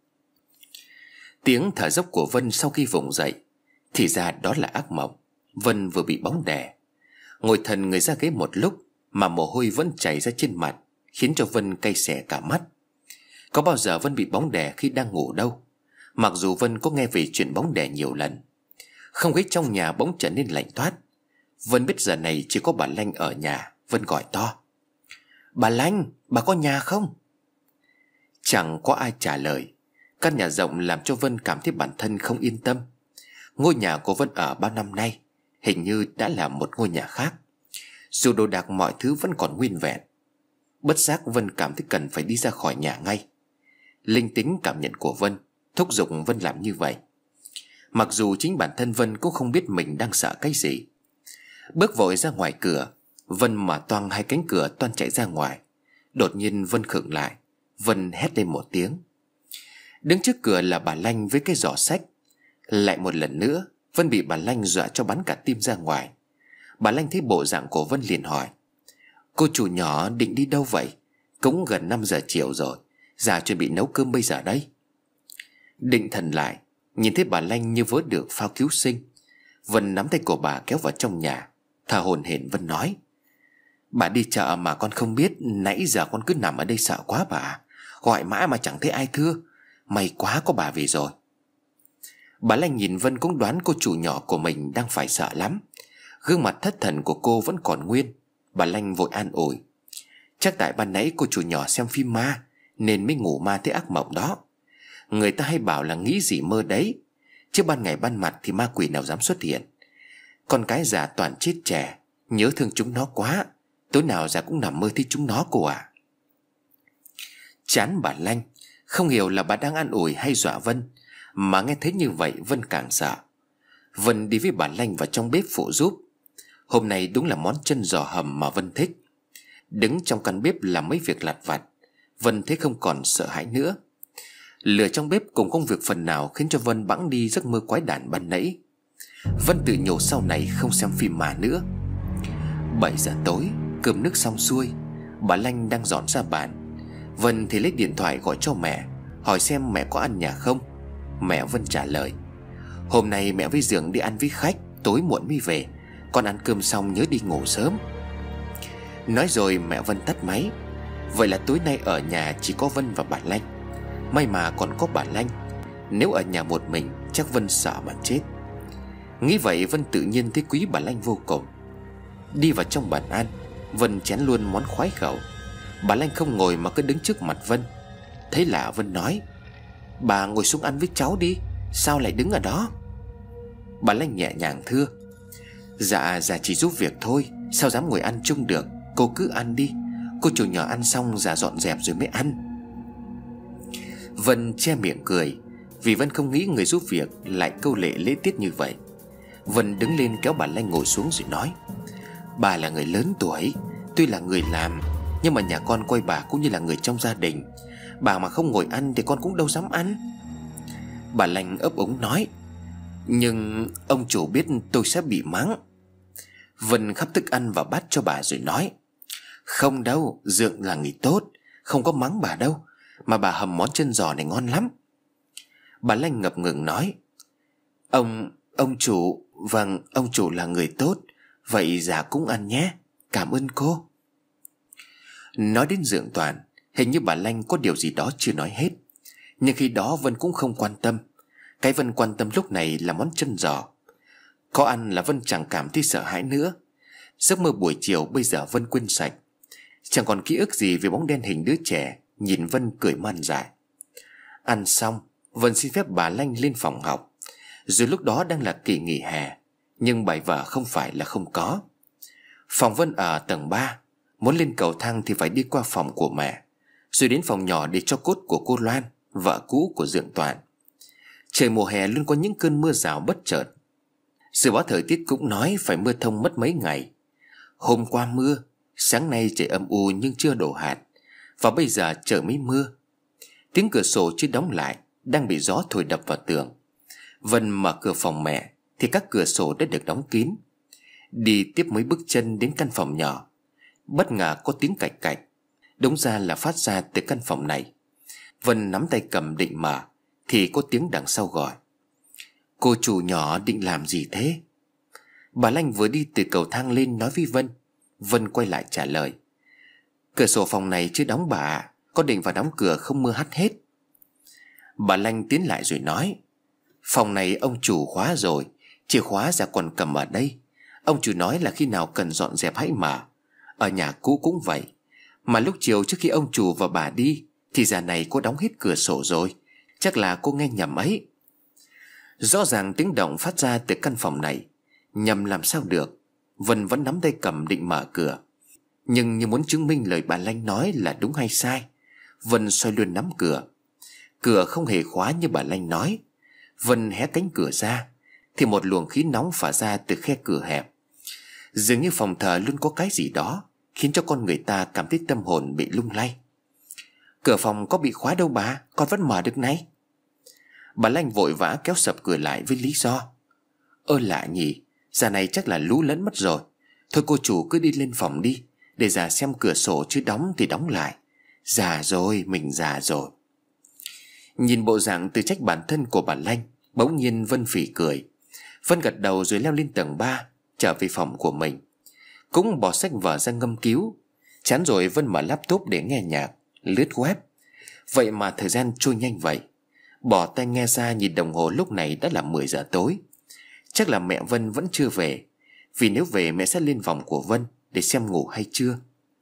Speaker 1: Tiếng thở dốc của Vân sau khi vùng dậy thì ra đó là ác mộng. Vân vừa bị bóng đè, ngồi thần người ra ghế một lúc mà mồ hôi vẫn chảy ra trên mặt, khiến cho Vân cay xè cả mắt. Có bao giờ Vân bị bóng đè khi đang ngủ đâu. Mặc dù Vân có nghe về chuyện bóng đè nhiều lần. Không khí trong nhà bỗng trở nên lạnh toát. Vân biết giờ này chỉ có bà Lanh ở nhà. Vân gọi to: Bà Lanh, bà có nhà không? Chẳng có ai trả lời. Căn nhà rộng làm cho Vân cảm thấy bản thân không yên tâm. Ngôi nhà của Vân ở bao năm nay hình như đã là một ngôi nhà khác. Dù đồ đạc mọi thứ vẫn còn nguyên vẹn. Bất giác Vân cảm thấy cần phải đi ra khỏi nhà ngay. Linh tính cảm nhận của Vân thúc giục Vân làm như vậy. Mặc dù chính bản thân Vân cũng không biết mình đang sợ cái gì. Bước vội ra ngoài cửa, Vân mở toang hai cánh cửa toan chạy ra ngoài. Đột nhiên Vân khựng lại. Vân hét lên một tiếng. Đứng trước cửa là bà Lanh với cái giỏ sách. Lại một lần nữa Vân bị bà Lanh dọa cho bắn cả tim ra ngoài. Bà Lanh thấy bộ dạng của Vân liền hỏi: "Cô chủ nhỏ định đi đâu vậy? Cũng gần 5 giờ chiều rồi, già chuẩn bị nấu cơm bây giờ đây." Định thần lại, nhìn thấy bà Lanh như vớ được phao cứu sinh. Vân nắm tay của bà kéo vào trong nhà. Thở hổn hển Vân nói: "Bà đi chợ mà con không biết. Nãy giờ con cứ nằm ở đây sợ quá bà. Gọi mãi mà chẳng thấy ai thưa. May quá có bà về rồi." Bà Lanh nhìn Vân cũng đoán cô chủ nhỏ của mình đang phải sợ lắm. Gương mặt thất thần của cô vẫn còn nguyên. Bà Lanh vội an ủi: "Chắc tại ban nãy cô chủ nhỏ xem phim ma nên mới ngủ ma thấy ác mộng đó. Người ta hay bảo là nghĩ gì mơ đấy, chứ ban ngày ban mặt thì ma quỷ nào dám xuất hiện. Con cái già toàn chết trẻ, nhớ thương chúng nó quá. Tối nào già cũng nằm mơ thấy chúng nó cô ạ." Chán bà Lanh, không hiểu là bà đang an ủi hay dọa Vân. Mà nghe thấy như vậy Vân càng sợ. Vân đi với bà Lanh vào trong bếp phụ giúp. Hôm nay đúng là món chân giò hầm mà Vân thích. Đứng trong căn bếp làm mấy việc lặt vặt, Vân thấy không còn sợ hãi nữa. Lửa trong bếp cùng công việc phần nào khiến cho Vân bẵng đi giấc mơ quái đản ban nãy. Vân tự nhủ sau này không xem phim ma nữa. 7 giờ tối, cơm nước xong xuôi, bà Lanh đang dọn ra bàn. Vân thì lấy điện thoại gọi cho mẹ, hỏi xem mẹ có ăn nhà không. Mẹ Vân trả lời: "Hôm nay mẹ với Dượng đi ăn với khách, tối muộn mới về. Con ăn cơm xong nhớ đi ngủ sớm." Nói rồi mẹ Vân tắt máy. Vậy là tối nay ở nhà chỉ có Vân và bà Lanh. May mà còn có bà Lanh, nếu ở nhà một mình chắc Vân sợ mà chết. Nghĩ vậy Vân tự nhiên thấy quý bà Lanh vô cùng. Đi vào trong bàn ăn, Vân chén luôn món khoái khẩu. Bà Lanh không ngồi mà cứ đứng trước mặt Vân. Thấy lạ Vân nói: "Bà ngồi xuống ăn với cháu đi, sao lại đứng ở đó?" Bà Lanh nhẹ nhàng thưa: Dạ chỉ giúp việc thôi, sao dám ngồi ăn chung được. Cô cứ ăn đi, cô chủ nhỏ ăn xong già dọn dẹp rồi mới ăn." Vân che miệng cười, vì Vân không nghĩ người giúp việc lại câu lệ lễ tiết như vậy. Vân đứng lên kéo bà Lanh ngồi xuống rồi nói: "Bà là người lớn tuổi, tuy là người làm, nhưng mà nhà con coi bà cũng như là người trong gia đình. Bà mà không ngồi ăn thì con cũng đâu dám ăn." Bà Lanh ấp úng nói: "Nhưng ông chủ biết tôi sẽ bị mắng." Vân khắp thức ăn vào bát cho bà rồi nói: "Không đâu, Dượng là người tốt, không có mắng bà đâu. Mà bà hầm món chân giò này ngon lắm." Bà Lanh ngập ngừng nói: Ông chủ, vâng, ông chủ là người tốt. Vậy dạ cũng ăn nhé, cảm ơn cô." Nói đến Dượng Toàn, hình như bà Lanh có điều gì đó chưa nói hết. Nhưng khi đó Vân cũng không quan tâm. Cái Vân quan tâm lúc này là món chân giò. Có ăn là Vân chẳng cảm thấy sợ hãi nữa. Giấc mơ buổi chiều bây giờ Vân quên sạch. Chẳng còn ký ức gì về bóng đen hình đứa trẻ nhìn Vân cười man dại. Ăn xong, Vân xin phép bà Lanh lên phòng học. Rồi lúc đó đang là kỳ nghỉ hè, nhưng bài vở không phải là không có. Phòng Vân ở tầng 3. Muốn lên cầu thang thì phải đi qua phòng của mẹ, rồi đến phòng nhỏ để cho cốt của cô Loan, vợ cũ của Dượng Toàn. Trời mùa hè luôn có những cơn mưa rào bất chợt. Dự báo thời tiết cũng nói phải mưa thông mất mấy ngày. Hôm qua mưa, sáng nay trời âm u nhưng chưa đổ hạt, và bây giờ trời mới mưa. Tiếng cửa sổ chưa đóng lại đang bị gió thổi đập vào tường. Vân mở cửa phòng mẹ thì các cửa sổ đã được đóng kín. Đi tiếp mấy bước chân đến căn phòng nhỏ, bất ngờ có tiếng cạch cạch. Đúng ra là phát ra từ căn phòng này. Vân nắm tay cầm định mở thì có tiếng đằng sau gọi: "Cô chủ nhỏ định làm gì thế?" Bà Lanh vừa đi từ cầu thang lên nói với Vân. Vân quay lại trả lời: "Cửa sổ phòng này chưa đóng bà ạ, con định vào đóng cửa không mưa hắt hết." Bà Lanh tiến lại rồi nói: "Phòng này ông chủ khóa rồi, chìa khóa dạ còn cầm ở đây. Ông chủ nói là khi nào cần dọn dẹp hãy mở. Ở nhà cũ cũng vậy. Mà lúc chiều trước khi ông chủ và bà đi thì giờ này cô đóng hết cửa sổ rồi. Chắc là cô nghe nhầm ấy." Rõ ràng tiếng động phát ra từ căn phòng này. Nhầm làm sao được. Vân vẫn nắm tay cầm định mở cửa. Nhưng như muốn chứng minh lời bà Lanh nói là đúng hay sai, Vân xoay luôn nắm cửa. Cửa không hề khóa như bà Lanh nói. Vân hé cánh cửa ra thì một luồng khí nóng phả ra từ khe cửa hẹp. Dường như phòng thờ luôn có cái gì đó khiến cho con người ta cảm thấy tâm hồn bị lung lay. Cửa phòng có bị khóa đâu bà, con vẫn mở được này. Bà Lanh vội vã kéo sập cửa lại với lý do: Ơ lạ nhỉ, giờ này chắc là lú lẫn mất rồi. Thôi cô chủ cứ đi lên phòng đi, để già xem cửa sổ chứ đóng thì đóng lại. Già rồi, mình già rồi. Nhìn bộ dạng tự trách bản thân của bà Lanh, bỗng nhiên Vân phì cười. Vân gật đầu rồi leo lên tầng 3, trở về phòng của mình. Cũng bỏ sách vở ra ngâm cứu. Chán rồi Vân mở laptop để nghe nhạc, lướt web. Vậy mà thời gian trôi nhanh vậy. Bỏ tai nghe ra nhìn đồng hồ, lúc này đã là 10 giờ tối. Chắc là mẹ Vân vẫn chưa về, vì nếu về mẹ sẽ lên phòng của Vân để xem ngủ hay chưa.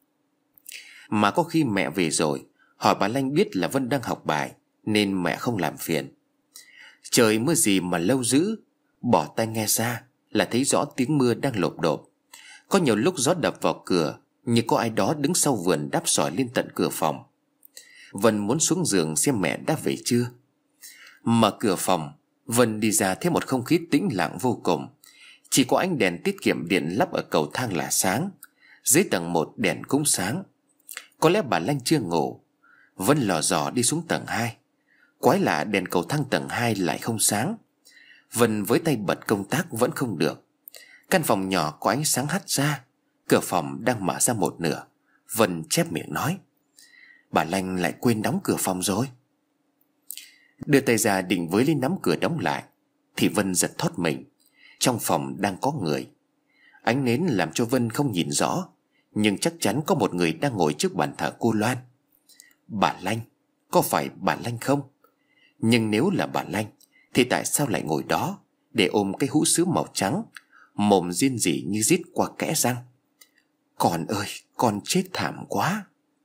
Speaker 1: Mà có khi mẹ về rồi, hỏi bà Lanh biết là Vân đang học bài, nên mẹ không làm phiền. Trời mưa gì mà lâu dữ. Bỏ tai nghe ra là thấy rõ tiếng mưa đang lộp độp. Có nhiều lúc gió đập vào cửa, như có ai đó đứng sau vườn đáp sỏi lên tận cửa phòng. Vân muốn xuống giường xem mẹ đã về chưa. Mở cửa phòng, Vân đi ra thấy một không khí tĩnh lặng vô cùng. Chỉ có ánh đèn tiết kiệm điện lắp ở cầu thang là sáng. Dưới tầng 1 đèn cũng sáng. Có lẽ bà Lanh chưa ngủ. Vân lò dò đi xuống tầng 2. Quái lạ, đèn cầu thang tầng 2 lại không sáng. Vân với tay bật công tắc vẫn không được. Căn phòng nhỏ có ánh sáng hắt ra. Cửa phòng đang mở ra một nửa. Vân chép miệng nói: Bà Lanh lại quên đóng cửa phòng rồi. Đưa tay ra định với lên nắm cửa đóng lại thì Vân giật thót mình. Trong phòng đang có người. Ánh nến làm cho Vân không nhìn rõ, nhưng chắc chắn có một người đang ngồi trước bàn thờ cô Loan. Bà Lanh, có phải bà Lanh không? Nhưng nếu là bà Lanh thì tại sao lại ngồi đó để ôm cái hũ sứ màu trắng, mồm rên rỉ như rít qua kẽ răng? Con ơi, con chết thảm quá.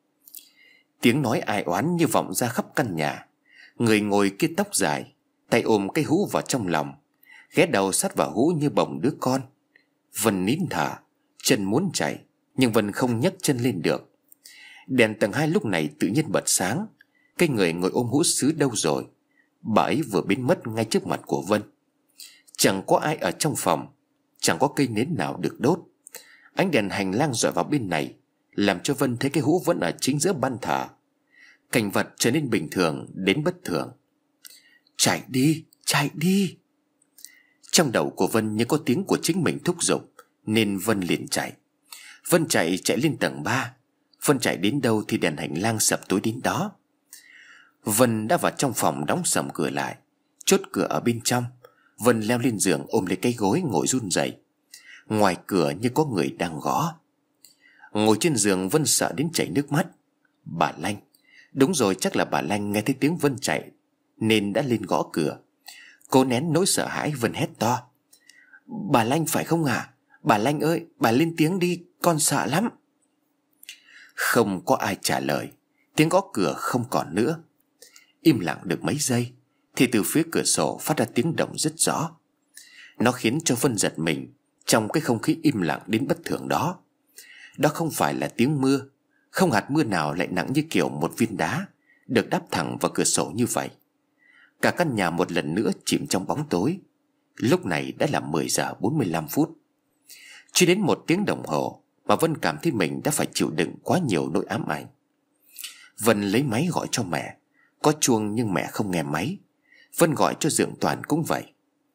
Speaker 1: Tiếng nói ai oán như vọng ra khắp căn nhà. Người ngồi kia tóc dài, tay ôm cái hũ vào trong lòng, ghé đầu sát vào hũ như bồng đứa con. Vân nín thở, chân muốn chạy, nhưng Vân không nhấc chân lên được. Đèn tầng 2 lúc này tự nhiên bật sáng. Cái người ngồi ôm hũ sứ đâu rồi? Bà ấy vừa biến mất ngay trước mặt của Vân. Chẳng có ai ở trong phòng, chẳng có cây nến nào được đốt. Ánh đèn hành lang rọi vào bên này, làm cho Vân thấy cái hũ vẫn ở chính giữa ban thờ. Cảnh vật trở nên bình thường đến bất thường. Chạy đi, chạy đi. Trong đầu của Vân như có tiếng của chính mình thúc giục, nên Vân liền chạy. Vân chạy lên tầng 3. Vân chạy đến đâu thì đèn hành lang sập tối đến đó. Vân đã vào trong phòng đóng sầm cửa lại, chốt cửa ở bên trong. Vân leo lên giường ôm lấy cái gối ngồi run rẩy. Ngoài cửa như có người đang gõ. Ngồi trên giường Vân sợ đến chảy nước mắt. Bà Lanh, đúng rồi, chắc là bà Lanh nghe thấy tiếng Vân chạy nên đã lên gõ cửa. Cô nén nỗi sợ hãi, Vân hét to: Bà Lanh phải không ạ? Bà Lanh ơi, bà lên tiếng đi, con sợ lắm. Không có ai trả lời. Tiếng gõ cửa không còn nữa. Im lặng được mấy giây thì từ phía cửa sổ phát ra tiếng động rất rõ. Nó khiến cho Vân giật mình trong cái không khí im lặng đến bất thường đó. Đó không phải là tiếng mưa. Không hạt mưa nào lại nặng như kiểu một viên đá được đáp thẳng vào cửa sổ như vậy. Cả căn nhà một lần nữa chìm trong bóng tối. Lúc này đã là 10 giờ 45 phút. Chưa đến 1 tiếng đồng hồ mà Vân cảm thấy mình đã phải chịu đựng quá nhiều nỗi ám ảnh. Vân lấy máy gọi cho mẹ. Có chuông nhưng mẹ không nghe máy. Vân gọi cho Dượng Toàn cũng vậy.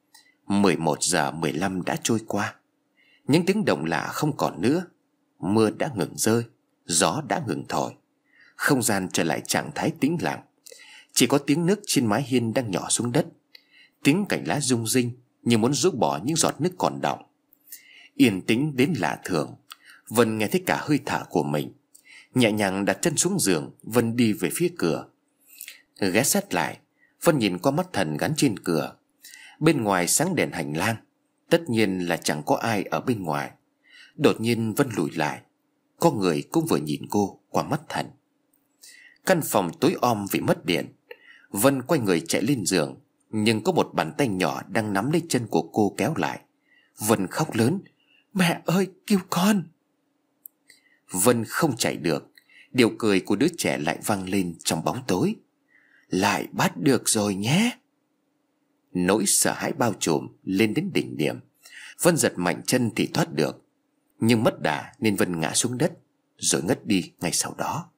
Speaker 1: 11 giờ 15 đã trôi qua. Những tiếng động lạ không còn nữa. Mưa đã ngừng rơi, gió đã ngừng thổi. Không gian trở lại trạng thái tĩnh lặng. Chỉ có tiếng nước trên mái hiên đang nhỏ xuống đất. Tiếng cành lá rung rinh như muốn rút bỏ những giọt nước còn đọng. Yên tĩnh đến lạ thường. Vân nghe thấy cả hơi thở của mình. Nhẹ nhàng đặt chân xuống giường, Vân đi về phía cửa. Ghé sát lại, Vân nhìn qua mắt thần gắn trên cửa. Bên ngoài sáng đèn hành lang. Tất nhiên là chẳng có ai ở bên ngoài. Đột nhiên Vân lùi lại. Có người cũng vừa nhìn cô qua mắt thần. Căn phòng tối om vì mất điện. Vân quay người chạy lên giường, nhưng có một bàn tay nhỏ đang nắm lấy chân của cô kéo lại. Vân khóc lớn: Mẹ ơi, cứu con! Vân không chạy được. Điệu cười của đứa trẻ lại vang lên trong bóng tối: Lại bắt được rồi nhé! Nỗi sợ hãi bao trùm lên đến đỉnh điểm. Vân giật mạnh chân thì thoát được, nhưng mất đà nên Vân ngã xuống đất rồi ngất đi ngay sau đó.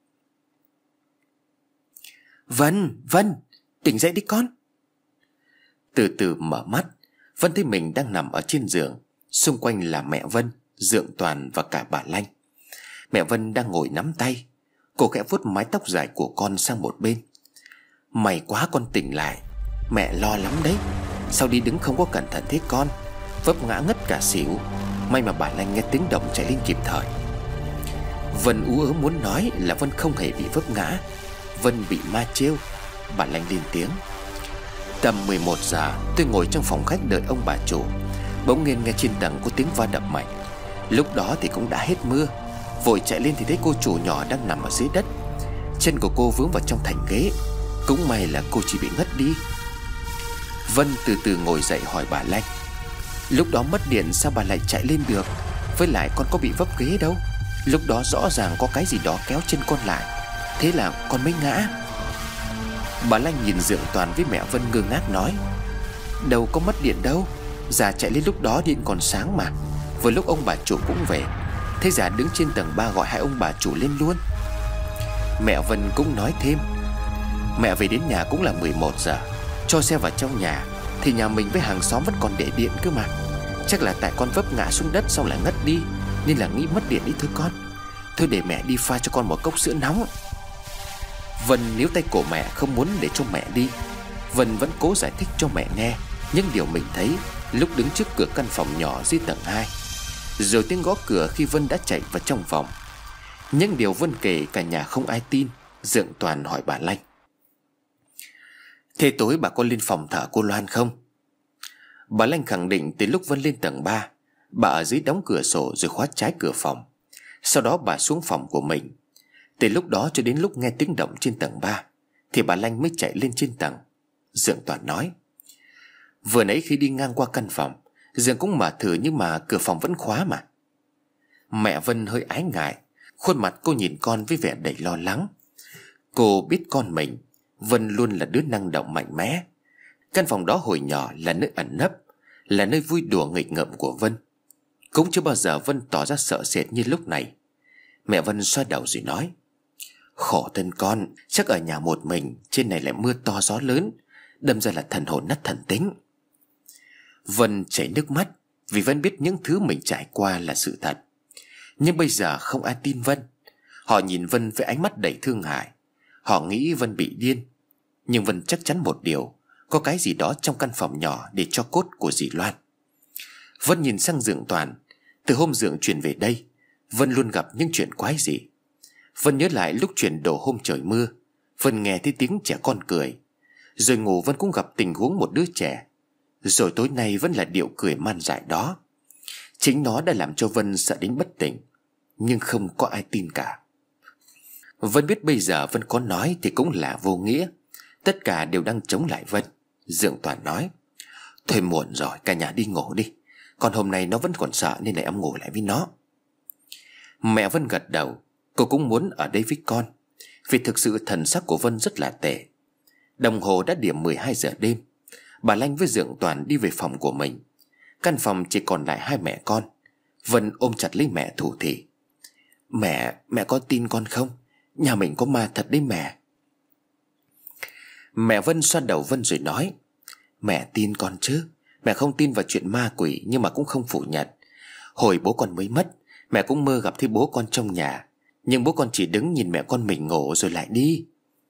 Speaker 1: Vân, Vân, tỉnh dậy đi con. Từ từ mở mắt, Vân thấy mình đang nằm ở trên giường. Xung quanh là mẹ Vân, Dượng Toàn và cả bà Lanh. Mẹ Vân đang ngồi nắm tay. Cô khẽ vuốt mái tóc dài của con sang một bên. May quá con tỉnh lại, mẹ lo lắm đấy. Sao đi đứng không có cẩn thận thế con, vấp ngã ngất cả xỉu. May mà bà Lanh nghe tiếng động chạy lên kịp thời. Vân ú ớ muốn nói là Vân không hề bị vấp ngã, Vân bị ma trêu. Bà Lanh lên tiếng. Tầm 11 giờ tôi ngồi trong phòng khách đợi ông bà chủ. Bỗng nhiên nghe trên tầng có tiếng va đập mạnh. Lúc đó thì cũng đã hết mưa. Vội chạy lên thì thấy cô chủ nhỏ đang nằm ở dưới đất. Chân của cô vướng vào trong thành ghế. Cũng may là cô chỉ bị ngất đi. Vân từ từ ngồi dậy hỏi bà Lanh. Lúc đó mất điện sao bà lại chạy lên được? Với lại con có bị vấp ghế đâu. Lúc đó rõ ràng có cái gì đó kéo chân con lại, thế là con mới ngã. Bà Lanh nhìn Dượng Toàn với mẹ Vân ngơ ngác nói. Đâu có mất điện đâu, già chạy lên lúc đó điện còn sáng mà. Vừa lúc ông bà chủ cũng về, thế già đứng trên tầng 3 gọi hai ông bà chủ lên luôn. Mẹ Vân cũng nói thêm. Mẹ về đến nhà cũng là 11 giờ. Cho xe vào trong nhà thì nhà mình với hàng xóm vẫn còn để điện cơ mà. Chắc là tại con vấp ngã xuống đất xong lại ngất đi, nên là nghĩ mất điện đi thôi con. Thôi để mẹ đi pha cho con một cốc sữa nóng. Vân níu tay cổ mẹ không muốn để cho mẹ đi. Vân vẫn cố giải thích cho mẹ nghe những điều mình thấy lúc đứng trước cửa căn phòng nhỏ dưới tầng 2. Rồi tiếng gõ cửa khi Vân đã chạy vào trong phòng. Những điều Vân kể cả nhà không ai tin. Dượng Toàn hỏi bà Lanh. Thế tối bà có lên phòng thờ cô Loan không? Bà Lanh khẳng định từ lúc Vân lên tầng 3, bà ở dưới đóng cửa sổ rồi khóa trái cửa phòng. Sau đó bà xuống phòng của mình. Từ lúc đó cho đến lúc nghe tiếng động trên tầng 3 thì bà Lanh mới chạy lên trên tầng. Dượng Toàn nói. Vừa nãy khi đi ngang qua căn phòng, Dượng cũng mở thử nhưng mà cửa phòng vẫn khóa mà. Mẹ Vân hơi ái ngại. Khuôn mặt cô nhìn con với vẻ đầy lo lắng. Cô biết con mình, Vân luôn là đứa năng động mạnh mẽ. Căn phòng đó hồi nhỏ là nơi ẩn nấp, là nơi vui đùa nghịch ngợm của Vân. Cũng chưa bao giờ Vân tỏ ra sợ sệt như lúc này. Mẹ Vân xoa đầu rồi nói. Khổ thân con, chắc ở nhà một mình, trên này lại mưa to gió lớn, đâm ra là thần hồn nát thần tính. Vân chảy nước mắt vì Vân biết những thứ mình trải qua là sự thật. Nhưng bây giờ không ai tin Vân. Họ nhìn Vân với ánh mắt đầy thương hại. Họ nghĩ Vân bị điên. Nhưng Vân chắc chắn một điều, có cái gì đó trong căn phòng nhỏ để cho cốt của dì Loan. Vân nhìn sang Dượng Toàn. Từ hôm Dượng chuyển về đây, Vân luôn gặp những chuyện quái dị. Vân nhớ lại lúc chuyển đổ hôm trời mưa, Vân nghe thấy tiếng trẻ con cười. Rồi ngủ Vân cũng gặp tình huống một đứa trẻ. Rồi tối nay vẫn là điệu cười man dại đó. Chính nó đã làm cho Vân sợ đến bất tỉnh. Nhưng không có ai tin cả. Vân biết bây giờ Vân có nói thì cũng là vô nghĩa. Tất cả đều đang chống lại Vân. Dượng Toàn nói. Thôi muộn rồi, cả nhà đi ngủ đi. Còn hôm nay nó vẫn còn sợ nên là em ngủ lại với nó. Mẹ Vân gật đầu. Cô cũng muốn ở đây với con, vì thực sự thần sắc của Vân rất là tệ. Đồng hồ đã điểm 12 giờ đêm. Bà Lanh với Dượng Toàn đi về phòng của mình. Căn phòng chỉ còn lại hai mẹ con. Vân ôm chặt lấy mẹ thủ thỉ. Mẹ có tin con không? Nhà mình có ma thật đấy mẹ. Mẹ Vân xoa đầu Vân rồi nói. Mẹ tin con chứ. Mẹ không tin vào chuyện ma quỷ, nhưng mà cũng không phủ nhận. Hồi bố con mới mất, mẹ cũng mơ gặp thấy bố con trong nhà. Nhưng bố con chỉ đứng nhìn mẹ con mình ngủ rồi lại đi.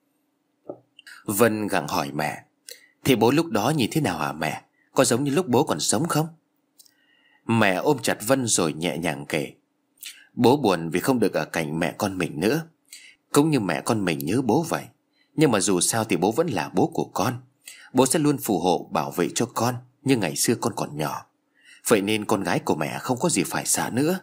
Speaker 1: Vân gặng hỏi mẹ. Thì bố lúc đó nhìn thế nào hả mẹ? Có giống như lúc bố còn sống không? Mẹ ôm chặt Vân rồi nhẹ nhàng kể. Bố buồn vì không được ở cạnh mẹ con mình nữa. Cũng như mẹ con mình nhớ bố vậy. Nhưng mà dù sao thì bố vẫn là bố của con. Bố sẽ luôn phù hộ bảo vệ cho con như ngày xưa con còn nhỏ. Vậy nên con gái của mẹ không có gì phải sợ nữa.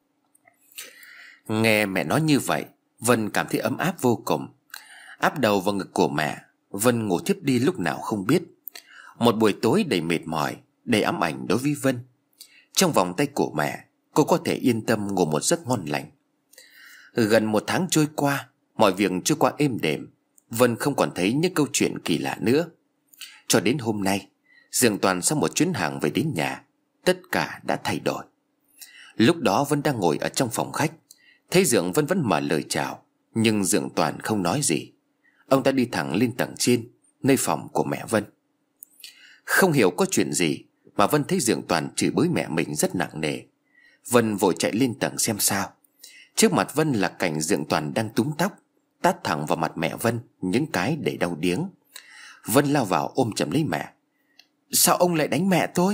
Speaker 1: Nghe mẹ nói như vậy, Vân cảm thấy ấm áp vô cùng. Áp đầu vào ngực của mẹ, Vân ngủ thiếp đi lúc nào không biết. Một buổi tối đầy mệt mỏi, đầy ám ảnh đối với Vân. Trong vòng tay của mẹ, cô có thể yên tâm ngủ một giấc ngon lành. Gần một tháng trôi qua, mọi việc trôi qua êm đềm. Vân không còn thấy những câu chuyện kỳ lạ nữa. Cho đến hôm nay, Dượng Toàn sau một chuyến hàng về đến nhà, tất cả đã thay đổi. Lúc đó Vân đang ngồi ở trong phòng khách, thấy Dượng Vân vẫn mở lời chào, nhưng Dượng Toàn không nói gì. Ông ta đi thẳng lên tầng trên, nơi phòng của mẹ Vân. Không hiểu có chuyện gì mà Vân thấy Dượng Toàn chửi bới mẹ mình rất nặng nề. Vân vội chạy lên tầng xem sao. Trước mặt Vân là cảnh Dượng Toàn đang túm tóc, tát thẳng vào mặt mẹ Vân những cái để đau điếng. Vân lao vào ôm chầm lấy mẹ. Sao ông lại đánh mẹ tôi?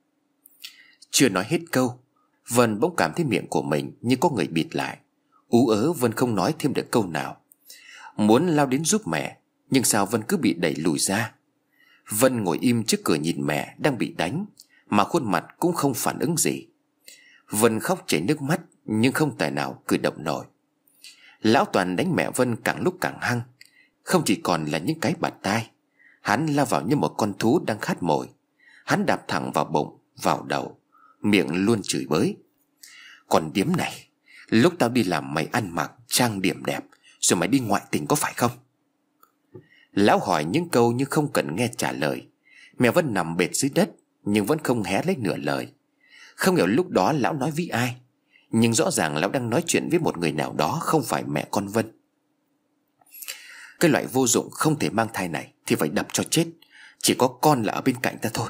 Speaker 1: Chưa nói hết câu, Vân bỗng cảm thấy miệng của mình như có người bịt lại. Ú ớ Vân không nói thêm được câu nào. Muốn lao đến giúp mẹ, nhưng sao Vân cứ bị đẩy lùi ra. Vân ngồi im trước cửa nhìn mẹ đang bị đánh, mà khuôn mặt cũng không phản ứng gì. Vân khóc chảy nước mắt, nhưng không tài nào cử động nổi. Lão Toàn đánh mẹ Vân càng lúc càng hăng, không chỉ còn là những cái bạt tai. Hắn lao vào như một con thú đang khát mồi. Hắn đạp thẳng vào bụng, vào đầu, miệng luôn chửi bới. Còn điếm này, lúc tao đi làm mày ăn mặc trang điểm đẹp, rồi mày đi ngoại tình có phải không? Lão hỏi những câu nhưng không cần nghe trả lời. Mẹ Vân nằm bệt dưới đất, nhưng vẫn không hé lấy nửa lời. Không hiểu lúc đó lão nói với ai, nhưng rõ ràng lão đang nói chuyện với một người nào đó, không phải mẹ con Vân. Cái loại vô dụng không thể mang thai này thì phải đập cho chết. Chỉ có con là ở bên cạnh ta thôi.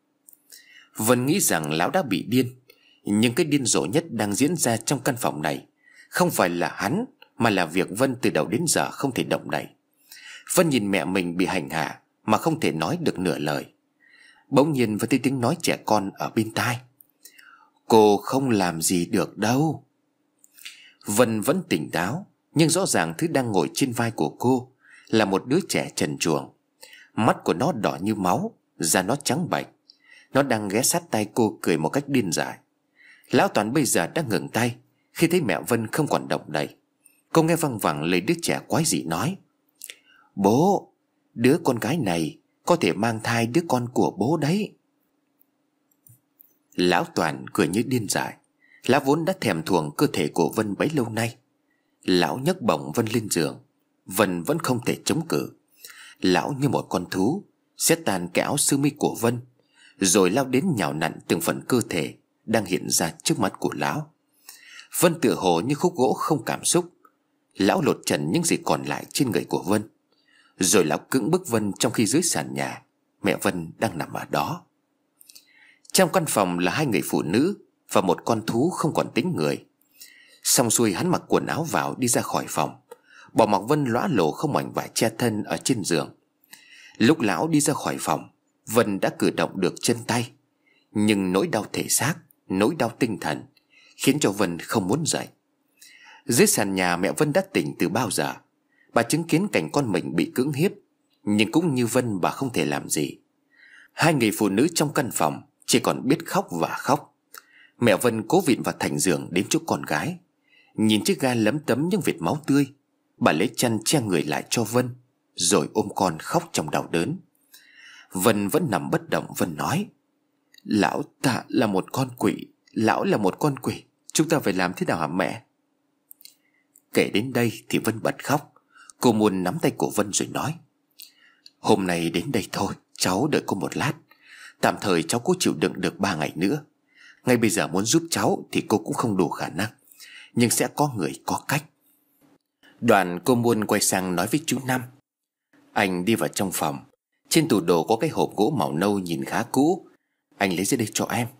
Speaker 1: Vân nghĩ rằng lão đã bị điên, nhưng cái điên rồ nhất đang diễn ra trong căn phòng này không phải là hắn, mà là việc Vân từ đầu đến giờ không thể động đậy. Vân nhìn mẹ mình bị hành hạ mà không thể nói được nửa lời. Bỗng nhiên Vân thấy tiếng nói trẻ con ở bên tai. Cô không làm gì được đâu. Vân vẫn tỉnh táo, nhưng rõ ràng thứ đang ngồi trên vai của cô là một đứa trẻ trần truồng. Mắt của nó đỏ như máu, da nó trắng bệch. Nó đang ghé sát tay cô cười một cách điên dại. Lão Toàn bây giờ đã ngừng tay khi thấy mẹ Vân không còn động đậy. Cô nghe văng vẳng lời đứa trẻ quái dị nói. Bố, đứa con gái này có thể mang thai đứa con của bố đấy. Lão Toàn cười như điên dại. Lão vốn đã thèm thuồng cơ thể của Vân bấy lâu nay. Lão nhấc bổng Vân lên giường. Vân vẫn không thể chống cự. Lão như một con thú xé tan cái áo sơ mi của Vân, rồi lao đến nhào nặn từng phần cơ thể đang hiện ra trước mắt của lão. Vân tựa hồ như khúc gỗ không cảm xúc. Lão lột trần những gì còn lại trên người của Vân, rồi lão cưỡng bức Vân trong khi dưới sàn nhà mẹ Vân đang nằm ở đó. Trong căn phòng là hai người phụ nữ và một con thú không còn tính người. Xong xuôi hắn mặc quần áo vào đi ra khỏi phòng, bỏ mặc Vân lóa lổ không mảnh vải che thân ở trên giường. Lúc lão đi ra khỏi phòng, Vân đã cử động được chân tay, nhưng nỗi đau thể xác, nỗi đau tinh thần khiến cho Vân không muốn dậy. Dưới sàn nhà mẹ Vân đã tỉnh từ bao giờ. Bà chứng kiến cảnh con mình bị cưỡng hiếp, nhưng cũng như Vân bà không thể làm gì. Hai người phụ nữ trong căn phòng chỉ còn biết khóc và khóc. Mẹ Vân cố vịn vào thành giường đến chỗ con gái. Nhìn chiếc ga lấm tấm những vệt máu tươi, bà lấy chăn che người lại cho Vân, rồi ôm con khóc trong đau đớn. Vân vẫn nằm bất động. Vân nói. Lão ta là một con quỷ. Lão là một con quỷ. Chúng ta phải làm thế nào hả mẹ? Kể đến đây thì Vân bật khóc. Cô muốn nắm tay của Vân rồi nói. Hôm nay đến đây thôi, cháu đợi cô một lát. Tạm thời cháu cố chịu đựng được 3 ngày nữa. Ngay bây giờ muốn giúp cháu thì cô cũng không đủ khả năng, nhưng sẽ có người có cách. Đoạn cô Muôn quay sang nói với chú Năm. Anh đi vào trong phòng. Trên tủ đồ có cái hộp gỗ màu nâu nhìn khá cũ. Anh lấy ra đây cho em.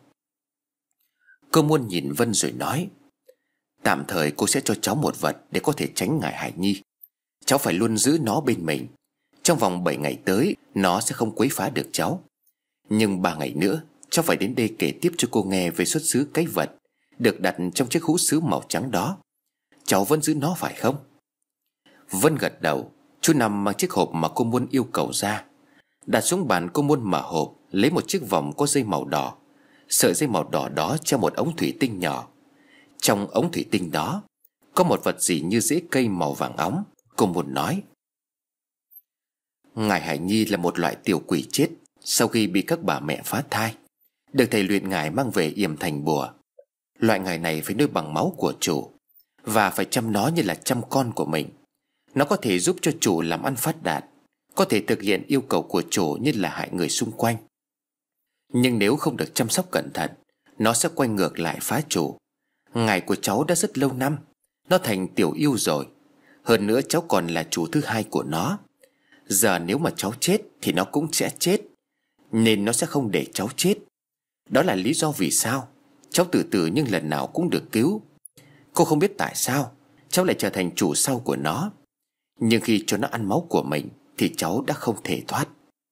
Speaker 1: Cô Muôn nhìn Vân rồi nói. Tạm thời cô sẽ cho cháu một vật để có thể tránh ngại Hải Nhi. Cháu phải luôn giữ nó bên mình. Trong vòng 7 ngày tới nó sẽ không quấy phá được cháu. Nhưng 3 ngày nữa cháu phải đến đây kể tiếp cho cô nghe về xuất xứ cái vật được đặt trong chiếc hũ sứ màu trắng đó. Cháu vẫn giữ nó phải không? Vân gật đầu. Chú Năm mang chiếc hộp mà cô Muôn yêu cầu ra, đặt xuống bàn. Cô Muôn mở hộp, lấy một chiếc vòng có dây màu đỏ. Sợi dây màu đỏ đó treo một ống thủy tinh nhỏ. Trong ống thủy tinh đó có một vật gì như rễ cây màu vàng óng. Cô Muôn nói. Ngài Hải Nhi là một loại tiểu quỷ chết sau khi bị các bà mẹ phá thai, được thầy luyện ngài mang về yểm thành bùa. Loại ngài này phải nuôi bằng máu của chủ, và phải chăm nó như là chăm con của mình. Nó có thể giúp cho chủ làm ăn phát đạt, có thể thực hiện yêu cầu của chủ như là hại người xung quanh. Nhưng nếu không được chăm sóc cẩn thận, nó sẽ quay ngược lại phá chủ. Ngài của cháu đã rất lâu năm, nó thành tiểu yêu rồi. Hơn nữa cháu còn là chủ thứ hai của nó. Giờ nếu mà cháu chết thì nó cũng sẽ chết, nên nó sẽ không để cháu chết. Đó là lý do vì sao cháu từ từ nhưng lần nào cũng được cứu. Cô không biết tại sao cháu lại trở thành chủ sau của nó, nhưng khi cho nó ăn máu của mình thì cháu đã không thể thoát.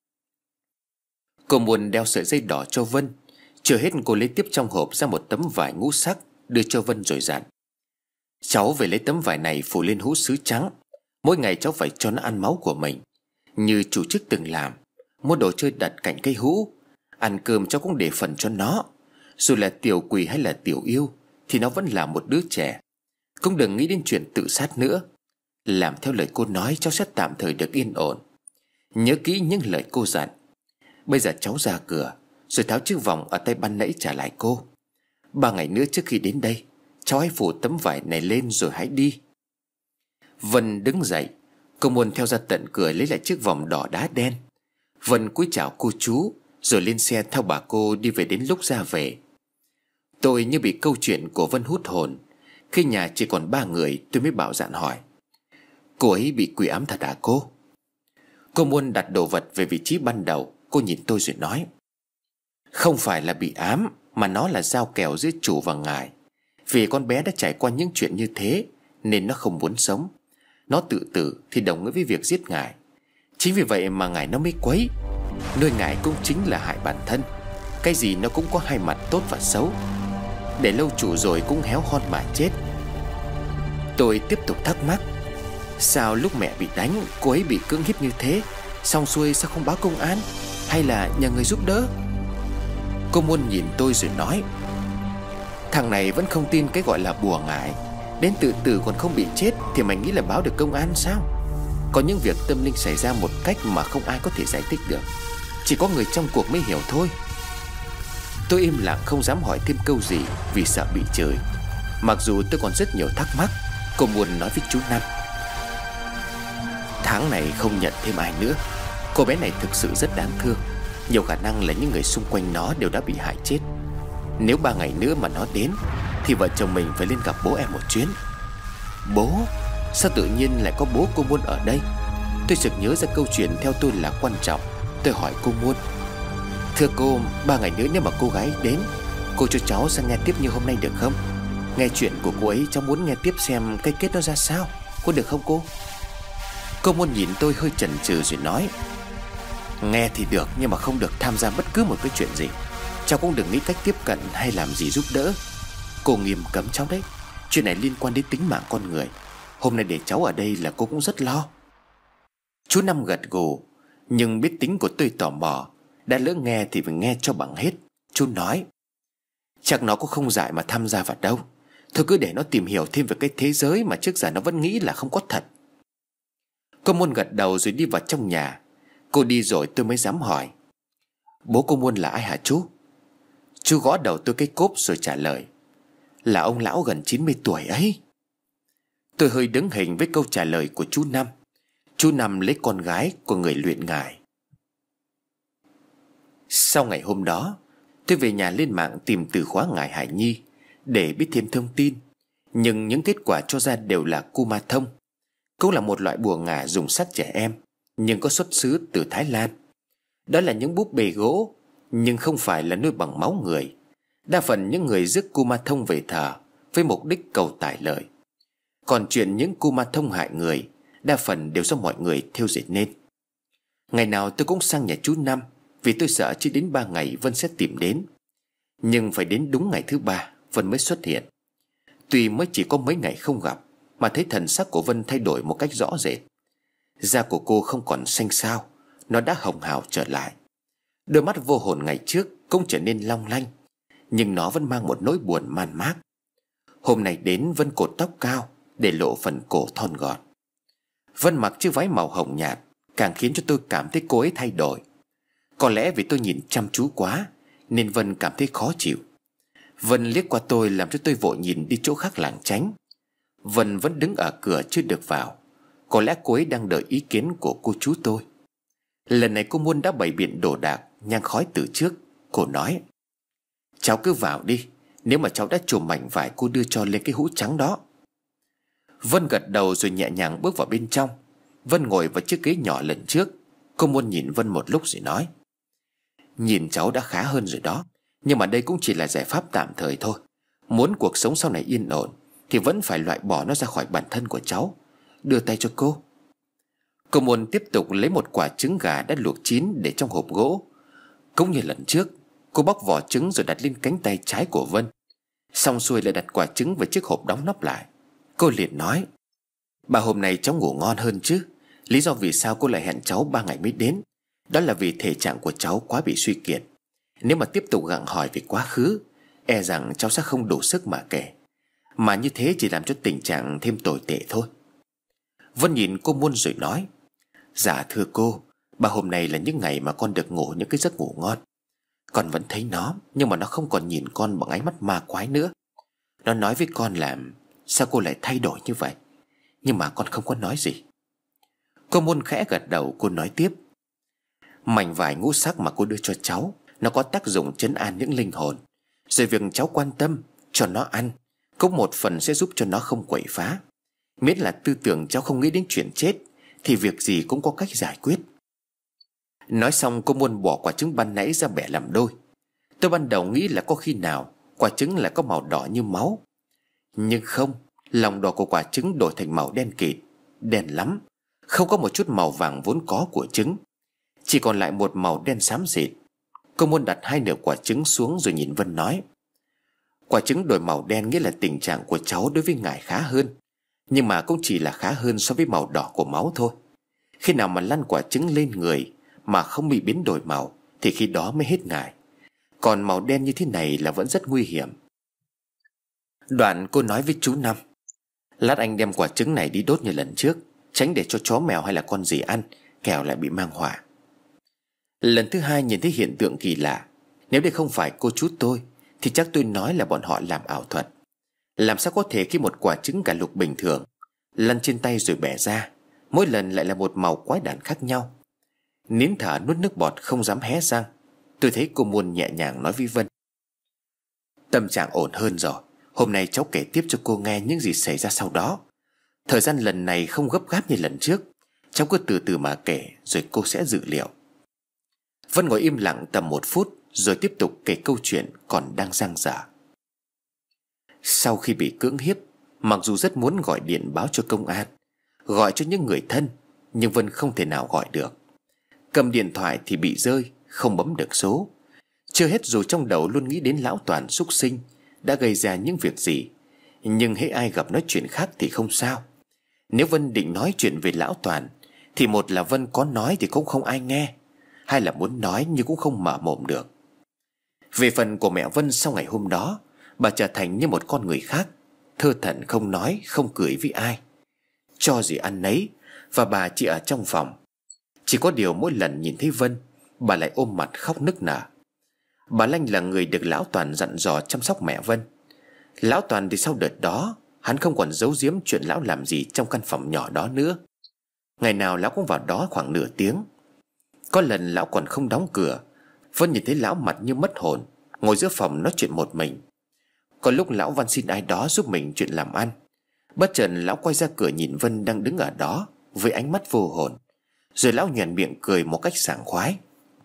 Speaker 1: Cô muốn đeo sợi dây đỏ cho Vân. Chưa hết, cô lấy tiếp trong hộp ra một tấm vải ngũ sắc đưa cho Vân rồi dặn: cháu về lấy tấm vải này phủ lên hũ sứ trắng. Mỗi ngày cháu phải cho nó ăn máu của mình, như chủ chức từng làm. Mua đồ chơi đặt cạnh cây hũ. Ăn cơm cháu cũng để phần cho nó. Dù là tiểu quỷ hay là tiểu yêu thì nó vẫn là một đứa trẻ. Cũng đừng nghĩ đến chuyện tự sát nữa. Làm theo lời cô nói, cháu sẽ tạm thời được yên ổn. Nhớ kỹ những lời cô dặn. Bây giờ cháu ra cửa, rồi tháo chiếc vòng ở tay ban nãy trả lại cô. 3 ngày nữa trước khi đến đây, cháu hãy phủ tấm vải này lên rồi hãy đi. Vân đứng dậy. Cô muốn theo ra tận cửa lấy lại chiếc vòng đỏ đá đen. Vân cúi chào cô chú rồi lên xe theo bà cô đi về. Đến lúc ra về, tôi như bị câu chuyện của Vân hút hồn. Khi nhà chỉ còn 3 người, tôi mới bảo dạn hỏi: cô ấy bị quỷ ám thật hả cô? Cô muốn đặt đồ vật về vị trí ban đầu. Cô nhìn tôi rồi nói: không phải là bị ám, mà nó là giao kèo giữa chủ và ngài. Vì con bé đã trải qua những chuyện như thế nên nó không muốn sống. Nó tự tử thì đồng nghĩa với việc giết ngài. Chính vì vậy mà ngài nó mới quấy. Nuôi ngài cũng chính là hại bản thân. Cái gì nó cũng có hai mặt tốt và xấu. Để lâu chủ rồi cũng héo hon mà chết. Tôi tiếp tục thắc mắc: sao lúc mẹ bị đánh, cô ấy bị cưỡng hiếp như thế, xong xuôi sao không báo công an hay là nhờ người giúp đỡ? Cô Muôn nhìn tôi rồi nói: thằng này vẫn không tin cái gọi là bùa ngải. Đến tự tử còn không bị chết thì mày nghĩ là báo được công an sao? Có những việc tâm linh xảy ra một cách mà không ai có thể giải thích được. Chỉ có người trong cuộc mới hiểu thôi. Tôi im lặng không dám hỏi thêm câu gì vì sợ bị chửi. Mặc dù tôi còn rất nhiều thắc mắc. Cô Muôn nói với chú Năm: tháng này không nhận thêm ai nữa. Cô bé này thực sự rất đáng thương. Nhiều khả năng là những người xung quanh nó đều đã bị hại chết. Nếu 3 ngày nữa mà nó đến thì vợ chồng mình phải lên gặp bố em một chuyến. Bố? Sao tự nhiên lại có bố cô Muôn ở đây? Tôi sực nhớ ra câu chuyện theo tôi là quan trọng. Tôi hỏi cô Muôn: thưa cô, 3 ngày nữa nếu mà cô gái đến, cô cho cháu sang nghe tiếp như hôm nay được không? Nghe chuyện của cô ấy, cháu muốn nghe tiếp xem cái kết nó ra sao. Có được không cô? Cô Muôn nhìn tôi hơi chần chừ rồi nói: nghe thì được, nhưng mà không được tham gia bất cứ một cái chuyện gì. Cháu cũng đừng nghĩ cách tiếp cận hay làm gì giúp đỡ. Cô nghiêm cấm cháu đấy. Chuyện này liên quan đến tính mạng con người. Hôm nay để cháu ở đây là cô cũng rất lo. Chú Năm gật gù, nhưng biết tính của tôi tò mò. Đã lỡ nghe thì phải nghe cho bằng hết. Chú nói: chắc nó cũng không dại mà tham gia vào đâu. Thôi cứ để nó tìm hiểu thêm về cái thế giới mà trước giờ nó vẫn nghĩ là không có thật. Cô Muôn gật đầu rồi đi vào trong nhà. Cô đi rồi tôi mới dám hỏi: bố cô Muôn là ai hả chú? Chú gõ đầu tôi cái cốp rồi trả lời: là ông lão gần 90 tuổi ấy. Tôi hơi đứng hình với câu trả lời của chú Năm. Chú Năm lấy con gái của người luyện ngải. Sau ngày hôm đó, tôi về nhà lên mạng tìm từ khóa ngải Hải Nhi để biết thêm thông tin. Nhưng những kết quả cho ra đều là Kuma Thông. Cũng là một loại bùa ngải dùng xác trẻ em, nhưng có xuất xứ từ Thái Lan. Đó là những búp bê gỗ, nhưng không phải là nuôi bằng máu người. Đa phần những người rước Kuma Thông về thờ với mục đích cầu tài lợi. Còn chuyện những Kuma Thông hại người, đa phần đều do mọi người thêu dệt nên. Ngày nào tôi cũng sang nhà chú Năm, vì tôi sợ chỉ đến 3 ngày Vân sẽ tìm đến. Nhưng phải đến đúng ngày thứ 3 Vân mới xuất hiện. Tuy mới chỉ có mấy ngày không gặp mà thấy thần sắc của Vân thay đổi một cách rõ rệt. Da của cô không còn xanh xao, nó đã hồng hào trở lại. Đôi mắt vô hồn ngày trước cũng trở nên long lanh, nhưng nó vẫn mang một nỗi buồn man mác. Hôm nay đến Vân cột tóc cao để lộ phần cổ thon gọn. Vân mặc chiếc váy màu hồng nhạt càng khiến cho tôi cảm thấy cô ấy thay đổi. Có lẽ vì tôi nhìn chăm chú quá nên Vân cảm thấy khó chịu. Vân liếc qua tôi làm cho tôi vội nhìn đi chỗ khác lảng tránh. Vân vẫn đứng ở cửa chưa được vào. Có lẽ cô ấy đang đợi ý kiến của cô chú tôi. Lần này cô Muôn đã bày biện đồ đạc, nhang khói từ trước. Cô nói: cháu cứ vào đi. Nếu mà cháu đã chùm mảnh vải cô đưa cho lên cái hũ trắng đó. Vân gật đầu rồi nhẹ nhàng bước vào bên trong. Vân ngồi vào chiếc ghế nhỏ lần trước. Cô Muôn nhìn Vân một lúc rồi nói: nhìn cháu đã khá hơn rồi đó, nhưng mà đây cũng chỉ là giải pháp tạm thời thôi. Muốn cuộc sống sau này yên ổn thì vẫn phải loại bỏ nó ra khỏi bản thân của cháu. Đưa tay cho cô. Cô Muôn tiếp tục lấy một quả trứng gà đã luộc chín để trong hộp gỗ. Cũng như lần trước, cô bóc vỏ trứng rồi đặt lên cánh tay trái của Vân. Xong xuôi lại đặt quả trứng vào chiếc hộp đóng nắp lại. Cô liền nói: bà hôm nay cháu ngủ ngon hơn chứ. Lý do vì sao cô lại hẹn cháu 3 ngày mới đến, đó là vì thể trạng của cháu quá bị suy kiệt. Nếu mà tiếp tục gặng hỏi về quá khứ, e rằng cháu sẽ không đủ sức mà kể. Mà như thế chỉ làm cho tình trạng thêm tồi tệ thôi. Vân nhìn cô Muôn rồi nói: dạ thưa cô, bà hôm nay là những ngày mà con được ngủ những cái giấc ngủ ngon. Con vẫn thấy nó, nhưng mà nó không còn nhìn con bằng ánh mắt ma quái nữa. Nó nói với con là: sao cô lại thay đổi như vậy? Nhưng mà con không có nói gì. Cô Muôn khẽ gật đầu. Cô nói tiếp: mảnh vải ngũ sắc mà cô đưa cho cháu, nó có tác dụng trấn an những linh hồn. Rồi việc cháu quan tâm cho nó ăn cũng một phần sẽ giúp cho nó không quậy phá. Miễn là tư tưởng cháu không nghĩ đến chuyện chết thì việc gì cũng có cách giải quyết. Nói xong cô Muôn bỏ quả trứng ban nãy ra bẻ làm đôi. Tôi ban đầu nghĩ là có khi nào quả trứng lại có màu đỏ như máu. Nhưng không, lòng đỏ của quả trứng đổi thành màu đen kịt, đen lắm, không có một chút màu vàng vốn có của trứng, chỉ còn lại một màu đen xám xịt. Cô Muôn đặt hai nửa quả trứng xuống rồi nhìn Vân nói: quả trứng đổi màu đen nghĩa là tình trạng của cháu đối với ngài khá hơn. Nhưng mà cũng chỉ là khá hơn so với màu đỏ của máu thôi. Khi nào mà lăn quả trứng lên người mà không bị biến đổi màu thì khi đó mới hết ngài. Còn màu đen như thế này là vẫn rất nguy hiểm. Đoạn cô nói với chú Năm: lát anh đem quả trứng này đi đốt như lần trước, tránh để cho chó mèo hay là con gì ăn, kẻo lại bị mang họa. Lần thứ hai nhìn thấy hiện tượng kỳ lạ. Nếu đây không phải cô chú tôi thì chắc tôi nói là bọn họ làm ảo thuật. Làm sao có thể khi một quả trứng cả lục bình thường lăn trên tay rồi bẻ ra, mỗi lần lại là một màu quái đản khác nhau. Nín thở nuốt nước bọt không dám hé răng. Tôi thấy cô Muôn nhẹ nhàng nói với Vân: tâm trạng ổn hơn rồi. Hôm nay cháu kể tiếp cho cô nghe những gì xảy ra sau đó. Thời gian lần này không gấp gáp như lần trước. Cháu cứ từ từ mà kể rồi cô sẽ dự liệu. Vân ngồi im lặng tầm 1 phút rồi tiếp tục kể câu chuyện còn đang dang dở. Sau khi bị cưỡng hiếp, mặc dù rất muốn gọi điện báo cho công an, gọi cho những người thân, nhưng Vân không thể nào gọi được. Cầm điện thoại thì bị rơi, không bấm được số. Chưa hết rồi trong đầu luôn nghĩ đến lão Toàn súc sinh đã gây ra những việc gì. Nhưng hễ ai gặp nói chuyện khác thì không sao. Nếu Vân định nói chuyện về lão Toàn thì một là Vân có nói thì cũng không ai nghe, hai là muốn nói nhưng cũng không mở mồm được. Về phần của mẹ Vân, sau ngày hôm đó bà trở thành như một con người khác, thơ thẩn không nói không cười với ai, cho gì ăn nấy, và bà chỉ ở trong phòng. Chỉ có điều mỗi lần nhìn thấy Vân, bà lại ôm mặt khóc nức nở. Bà Lanh là người được lão Toàn dặn dò chăm sóc mẹ Vân. Lão Toàn thì sau đợt đó hắn không còn giấu giếm chuyện lão làm gì trong căn phòng nhỏ đó nữa. Ngày nào lão cũng vào đó khoảng nửa tiếng. Có lần lão còn không đóng cửa. Vân nhìn thấy lão mặt như mất hồn, ngồi giữa phòng nói chuyện một mình. Có lúc lão van xin ai đó giúp mình chuyện làm ăn. Bất chợt lão quay ra cửa nhìn Vân đang đứng ở đó với ánh mắt vô hồn. Rồi lão nhoẻn miệng cười một cách sảng khoái.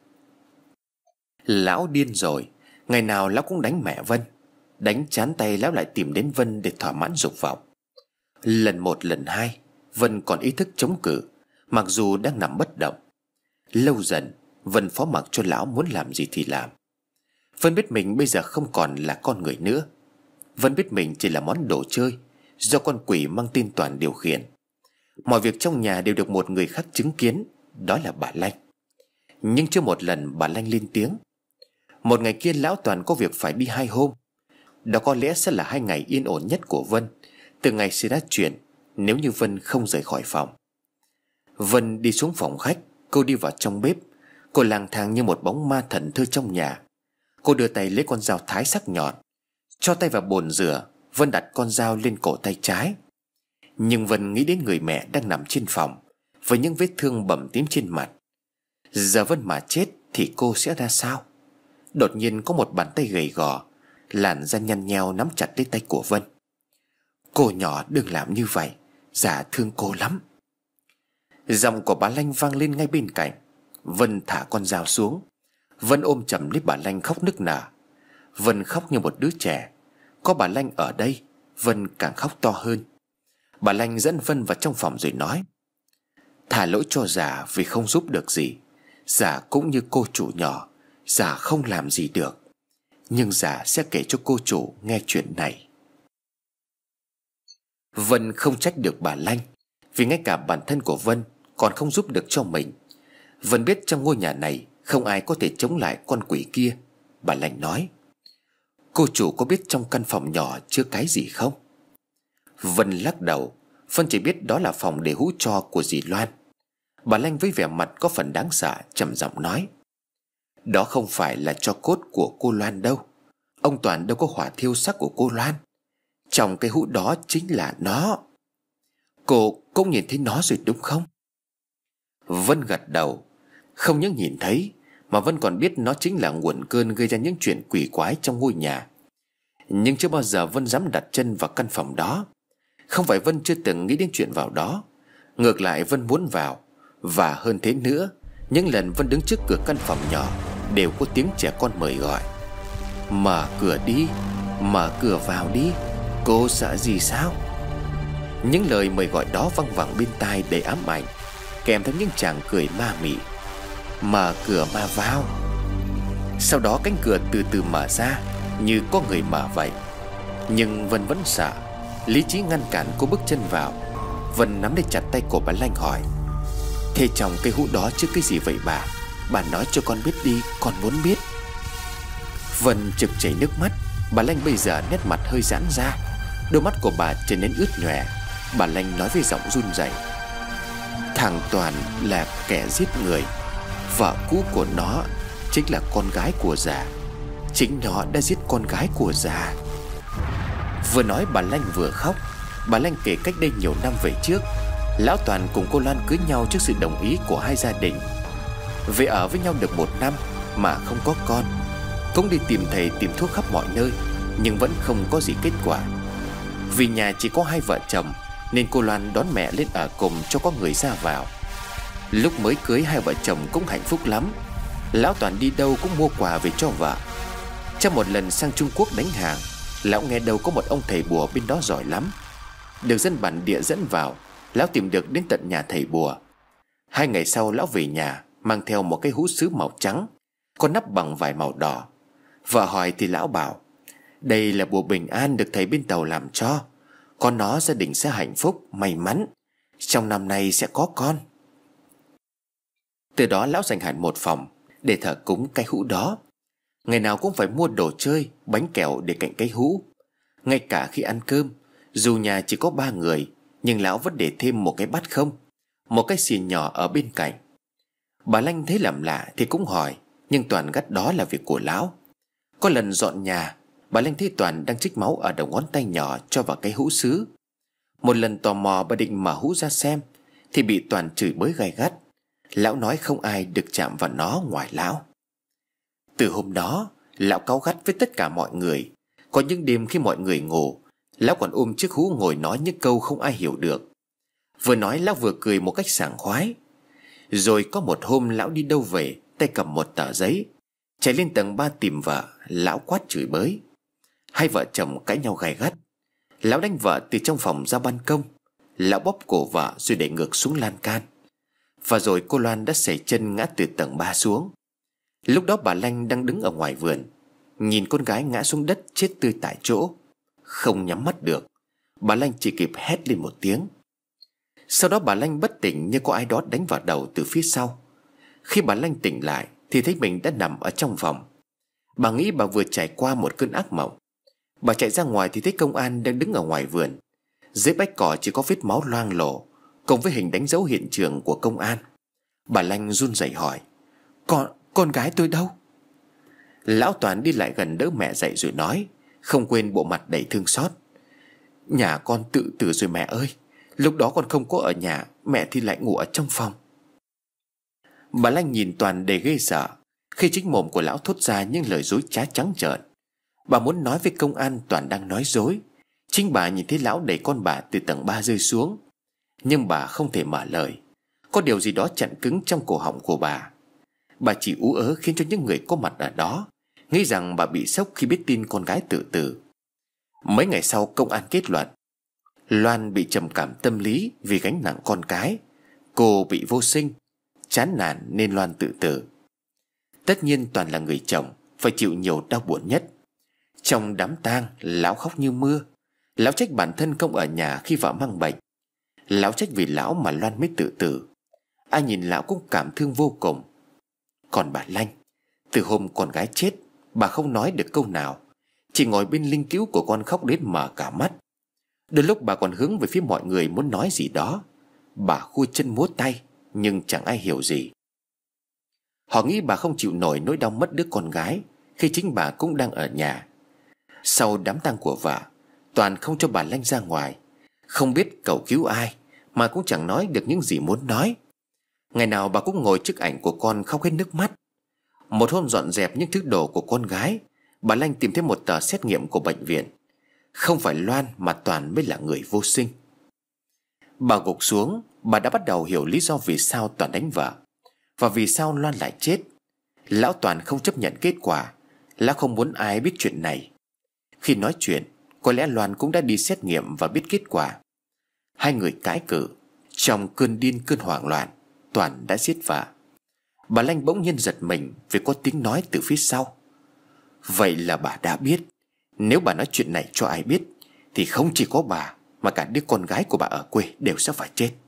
Speaker 1: Lão điên rồi. Ngày nào lão cũng đánh mẹ Vân. Đánh chán tay lão lại tìm đến Vân để thỏa mãn dục vọng. Lần 1 lần 2 Vân còn ý thức chống cự, mặc dù đang nằm bất động. Lâu dần Vân phó mặc cho lão muốn làm gì thì làm. Vân biết mình bây giờ không còn là con người nữa. Vân biết mình chỉ là món đồ chơi do con quỷ mang tên Toàn điều khiển. Mọi việc trong nhà đều được một người khác chứng kiến, đó là bà Lanh. Nhưng chưa một lần bà Lanh lên tiếng. Một ngày kia lão Toàn có việc phải đi 2 hôm. Đó có lẽ sẽ là 2 ngày yên ổn nhất của Vân từ ngày xảy ra chuyện, nếu như Vân không rời khỏi phòng. Vân đi xuống phòng khách. Cô đi vào trong bếp. Cô lang thang như một bóng ma thần thơ trong nhà. Cô đưa tay lấy con dao thái sắc nhọn, cho tay vào bồn rửa. Vân đặt con dao lên cổ tay trái. Nhưng Vân nghĩ đến người mẹ đang nằm trên phòng với những vết thương bầm tím trên mặt. Giờ Vân mà chết thì cô sẽ ra sao? Đột nhiên có một bàn tay gầy gò, làn da nhăn nheo nắm chặt lấy tay của Vân. Cô nhỏ đừng làm như vậy, già thương cô lắm. Giọng của bà Lanh vang lên ngay bên cạnh. Vân thả con dao xuống. Vân ôm chầm lấy bà Lanh khóc nức nở. Vân khóc như một đứa trẻ. Có bà Lanh ở đây, Vân càng khóc to hơn. Bà Lanh dẫn Vân vào trong phòng rồi nói: Thả lỗi cho già vì không giúp được gì. Già cũng như cô chủ nhỏ, già không làm gì được, nhưng già sẽ kể cho cô chủ nghe chuyện này. Vân không trách được bà Lanh, vì ngay cả bản thân của Vân còn không giúp được cho mình. Vân biết trong ngôi nhà này không ai có thể chống lại con quỷ kia. Bà Lanh nói: Cô chủ có biết trong căn phòng nhỏ chứa cái gì không? Vân lắc đầu. Vân chỉ biết đó là phòng để hũ tro của dì Loan. Bà Lanh với vẻ mặt có phần đáng sợ trầm giọng nói: Đó không phải là tro cốt của cô Loan đâu. Ông Toàn đâu có hỏa thiêu xác của cô Loan. Trong cái hũ đó chính là nó. Cô cũng nhìn thấy nó rồi đúng không? Vân gật đầu. Không những nhìn thấy mà Vân còn biết nó chính là nguồn cơn gây ra những chuyện quỷ quái trong ngôi nhà. Nhưng chưa bao giờ Vân dám đặt chân vào căn phòng đó. Không phải Vân chưa từng nghĩ đến chuyện vào đó. Ngược lại Vân muốn vào. Và hơn thế nữa, những lần Vân đứng trước cửa căn phòng nhỏ đều có tiếng trẻ con mời gọi: Mở cửa đi, mở cửa vào đi, cô sợ gì sao? Những lời mời gọi đó văng vẳng bên tai đầy ám ảnh, kèm theo những chàng cười ma mị: Mở cửa mà vào. Sau đó cánh cửa từ từ mở ra, như có người mở vậy. Nhưng Vân vẫn sợ. Lý trí ngăn cản cô bước chân vào. Vân nắm lấy chặt tay của bà Lanh hỏi: Thế trong cái hũ đó chứ cái gì vậy bà? Bà nói cho con biết đi, con muốn biết. Vân trực chảy nước mắt. Bà Lanh bây giờ nét mặt hơi giãn ra, đôi mắt của bà trở nên ướt nhòe. Bà Lanh nói với giọng run rẩy: Thằng Toàn là kẻ giết người. Vợ cũ của nó chính là con gái của già. Chính nó đã giết con gái của già. Vừa nói bà Lanh vừa khóc. Bà Lanh kể cách đây nhiều năm về trước, lão Toàn cùng cô Loan cưới nhau trước sự đồng ý của hai gia đình. Về ở với nhau được 1 năm mà không có con. Cũng đi tìm thầy tìm thuốc khắp mọi nơi, nhưng vẫn không có gì kết quả. Vì nhà chỉ có 2 vợ chồng, nên cô Loan đón mẹ lên ở cùng cho có người ra vào. Lúc mới cưới 2 vợ chồng cũng hạnh phúc lắm. Lão Toàn đi đâu cũng mua quà về cho vợ. Trong một lần sang Trung Quốc đánh hàng, lão nghe đâu có một ông thầy bùa bên đó giỏi lắm. Được dân bản địa dẫn vào, lão tìm được đến tận nhà thầy bùa. 2 ngày sau lão về nhà, mang theo một cái hũ sứ màu trắng, có nắp bằng vải màu đỏ. Vợ hỏi thì lão bảo: Đây là bùa bình an được thầy bên Tàu làm cho. Có nó gia đình sẽ hạnh phúc, may mắn, trong năm nay sẽ có con. Từ đó lão dành hẳn một phòng để thờ cúng cái hũ đó. Ngày nào cũng phải mua đồ chơi, bánh kẹo để cạnh cái hũ. Ngay cả khi ăn cơm, dù nhà chỉ có 3 người, nhưng lão vẫn để thêm một cái bát không, một cái xì nhỏ ở bên cạnh. Bà Lanh thấy làm lạ thì cũng hỏi, nhưng Toàn gắt đó là việc của lão. Có lần dọn nhà, bà Lanh thấy Toàn đang trích máu ở đầu ngón tay nhỏ cho vào cái hũ sứ. Một lần tò mò bà định mở hũ ra xem, thì bị Toàn chửi bới gay gắt. Lão nói không ai được chạm vào nó ngoài lão. Từ hôm đó, lão cáu gắt với tất cả mọi người. Có những đêm khi mọi người ngủ, lão còn ôm chiếc hũ ngồi nói những câu không ai hiểu được. Vừa nói lão vừa cười một cách sảng khoái. Rồi có một hôm lão đi đâu về, tay cầm một tờ giấy, chạy lên tầng 3 tìm vợ. Lão quát chửi bới. 2 vợ chồng cãi nhau gay gắt. Lão đánh vợ từ trong phòng ra ban công. Lão bóp cổ vợ rồi đẩy ngược xuống lan can. Và rồi cô Loan đã sẩy chân ngã từ tầng 3 xuống. Lúc đó bà Lanh đang đứng ở ngoài vườn, nhìn con gái ngã xuống đất chết tươi tại chỗ. Không nhắm mắt được, bà Lanh chỉ kịp hét lên một tiếng. Sau đó bà Lanh bất tỉnh như có ai đó đánh vào đầu từ phía sau. Khi bà Lanh tỉnh lại thì thấy mình đã nằm ở trong phòng. Bà nghĩ bà vừa trải qua một cơn ác mộng. Bà chạy ra ngoài thì thấy công an đang đứng ở ngoài vườn. Dưới bách cỏ chỉ có vết máu loang lổ, cùng với hình đánh dấu hiện trường của công an. Bà Lanh run rẩy hỏi: Con gái tôi đâu? Lão Toàn đi lại gần đỡ mẹ dậy rồi nói, không quên bộ mặt đầy thương xót: Nhà con tự tử rồi mẹ ơi. Lúc đó con không có ở nhà, mẹ thì lại ngủ ở trong phòng. Bà Lanh nhìn Toàn đầy ghê sợ. Khi chính mồm của lão thốt ra những lời dối trá trắng trợn. Bà muốn nói với công an Toàn đang nói dối. Chính bà nhìn thấy lão đẩy con bà từ tầng 3 rơi xuống, nhưng bà không thể mở lời. Có điều gì đó chặn cứng trong cổ họng của bà. Bà chỉ ú ớ khiến cho những người có mặt ở đó nghĩ rằng bà bị sốc khi biết tin con gái tự tử. Mấy ngày sau, công an kết luận Loan bị trầm cảm tâm lý vì gánh nặng con cái. Cô bị vô sinh, chán nản nên Loan tự tử. Tất nhiên Toàn là người chồng phải chịu nhiều đau buồn nhất. Trong đám tang, lão khóc như mưa. Lão trách bản thân không ở nhà khi vợ mang bệnh. Lão trách vì lão mà Loan mới tự tử. Ai nhìn lão cũng cảm thương vô cùng. Còn bà Lanh, từ hôm con gái chết, bà không nói được câu nào, chỉ ngồi bên linh cữu của con khóc đến mở cả mắt. Đôi lúc bà còn hướng về phía mọi người muốn nói gì đó. Bà khua chân múa tay, nhưng chẳng ai hiểu gì. Họ nghĩ bà không chịu nổi nỗi đau mất đứa con gái khi chính bà cũng đang ở nhà. Sau đám tang của vợ, Toàn không cho bà Lanh ra ngoài, không biết cầu cứu ai, mà cũng chẳng nói được những gì muốn nói. Ngày nào bà cũng ngồi trước ảnh của con khóc hết nước mắt. Một hôm dọn dẹp những thứ đồ của con gái, bà Lanh tìm thấy một tờ xét nghiệm của bệnh viện. Không phải Loan mà Toàn mới là người vô sinh. Bà gục xuống. Bà đã bắt đầu hiểu lý do vì sao Toàn đánh vợ, và vì sao Loan lại chết. Lão Toàn không chấp nhận kết quả. Lão không muốn ai biết chuyện này. Khi nói chuyện, có lẽ Loan cũng đã đi xét nghiệm và biết kết quả. Hai người cãi cự. Trong cơn điên cơn hoảng loạn, Toàn đã giết vợ. Bà Lanh bỗng nhiên giật mình vì có tiếng nói từ phía sau. Vậy là bà đã biết. Nếu bà nói chuyện này cho ai biết thì không chỉ có bà mà cả đứa con gái của bà ở quê đều sẽ phải chết.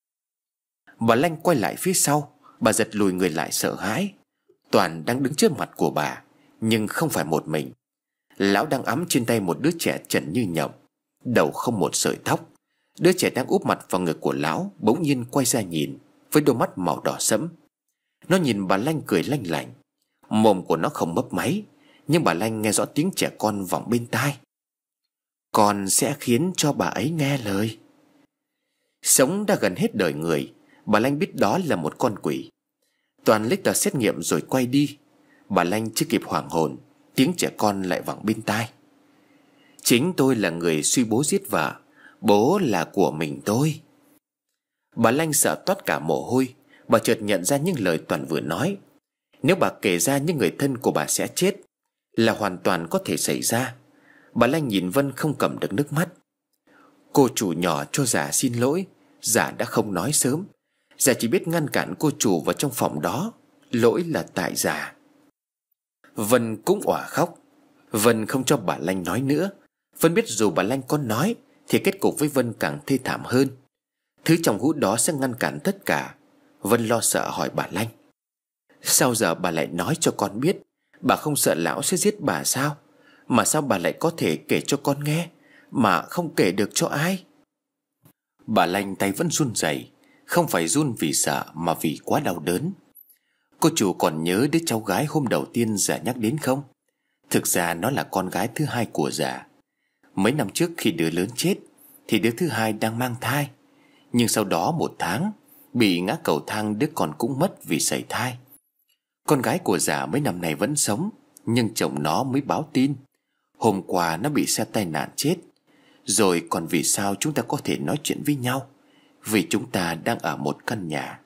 Speaker 1: Bà Lanh quay lại phía sau. Bà giật lùi người lại sợ hãi. Toàn đang đứng trước mặt của bà, nhưng không phải một mình. Lão đang ẵm trên tay một đứa trẻ trần như nhộng, đầu không một sợi tóc. Đứa trẻ đang úp mặt vào ngực của lão bỗng nhiên quay ra nhìn với đôi mắt màu đỏ sẫm. Nó nhìn bà Lanh cười lanh lảnh. Mồm của nó không mấp máy, nhưng bà Lanh nghe rõ tiếng trẻ con vọng bên tai. Con sẽ khiến cho bà ấy nghe lời. Sống đã gần hết đời người, bà Lanh biết đó là một con quỷ. Toàn lấy tờ xét nghiệm rồi quay đi. Bà Lanh chưa kịp hoảng hồn, tiếng trẻ con lại vọng bên tai. Chính tôi là người suy bố giết vợ. Bố là của mình tôi. Bà Lanh sợ toát cả mồ hôi. Bà chợt nhận ra những lời Toàn vừa nói. Nếu bà kể ra những người thân của bà sẽ chết là hoàn toàn có thể xảy ra. Bà Lanh nhìn Vân không cầm được nước mắt. Cô chủ nhỏ cho Giả xin lỗi. Giả đã không nói sớm. Giả chỉ biết ngăn cản cô chủ vào trong phòng đó. Lỗi là tại Giả. Vân cũng òa khóc. Vân không cho bà Lanh nói nữa. Vân biết dù bà Lanh có nói thì kết cục với Vân càng thê thảm hơn. Thứ trong hũ đó sẽ ngăn cản tất cả. Vân lo sợ hỏi bà Lanh: Sao giờ bà lại nói cho con biết? Bà không sợ lão sẽ giết bà sao? Mà sao bà lại có thể kể cho con nghe mà không kể được cho ai? Bà Lanh tay vẫn run rẩy. Không phải run vì sợ mà vì quá đau đớn. Cô chủ còn nhớ đứa cháu gái hôm đầu tiên Giả nhắc đến không? Thực ra nó là con gái thứ hai của Giả. Mấy năm trước khi đứa lớn chết thì đứa thứ hai đang mang thai. Nhưng sau đó 1 tháng bị ngã cầu thang, đứa con cũng mất vì sảy thai. Con gái của Giả mấy năm này vẫn sống, nhưng chồng nó mới báo tin hôm qua nó bị xe tai nạn chết. Rồi còn vì sao chúng ta có thể nói chuyện với nhau? Vì chúng ta đang ở một căn nhà.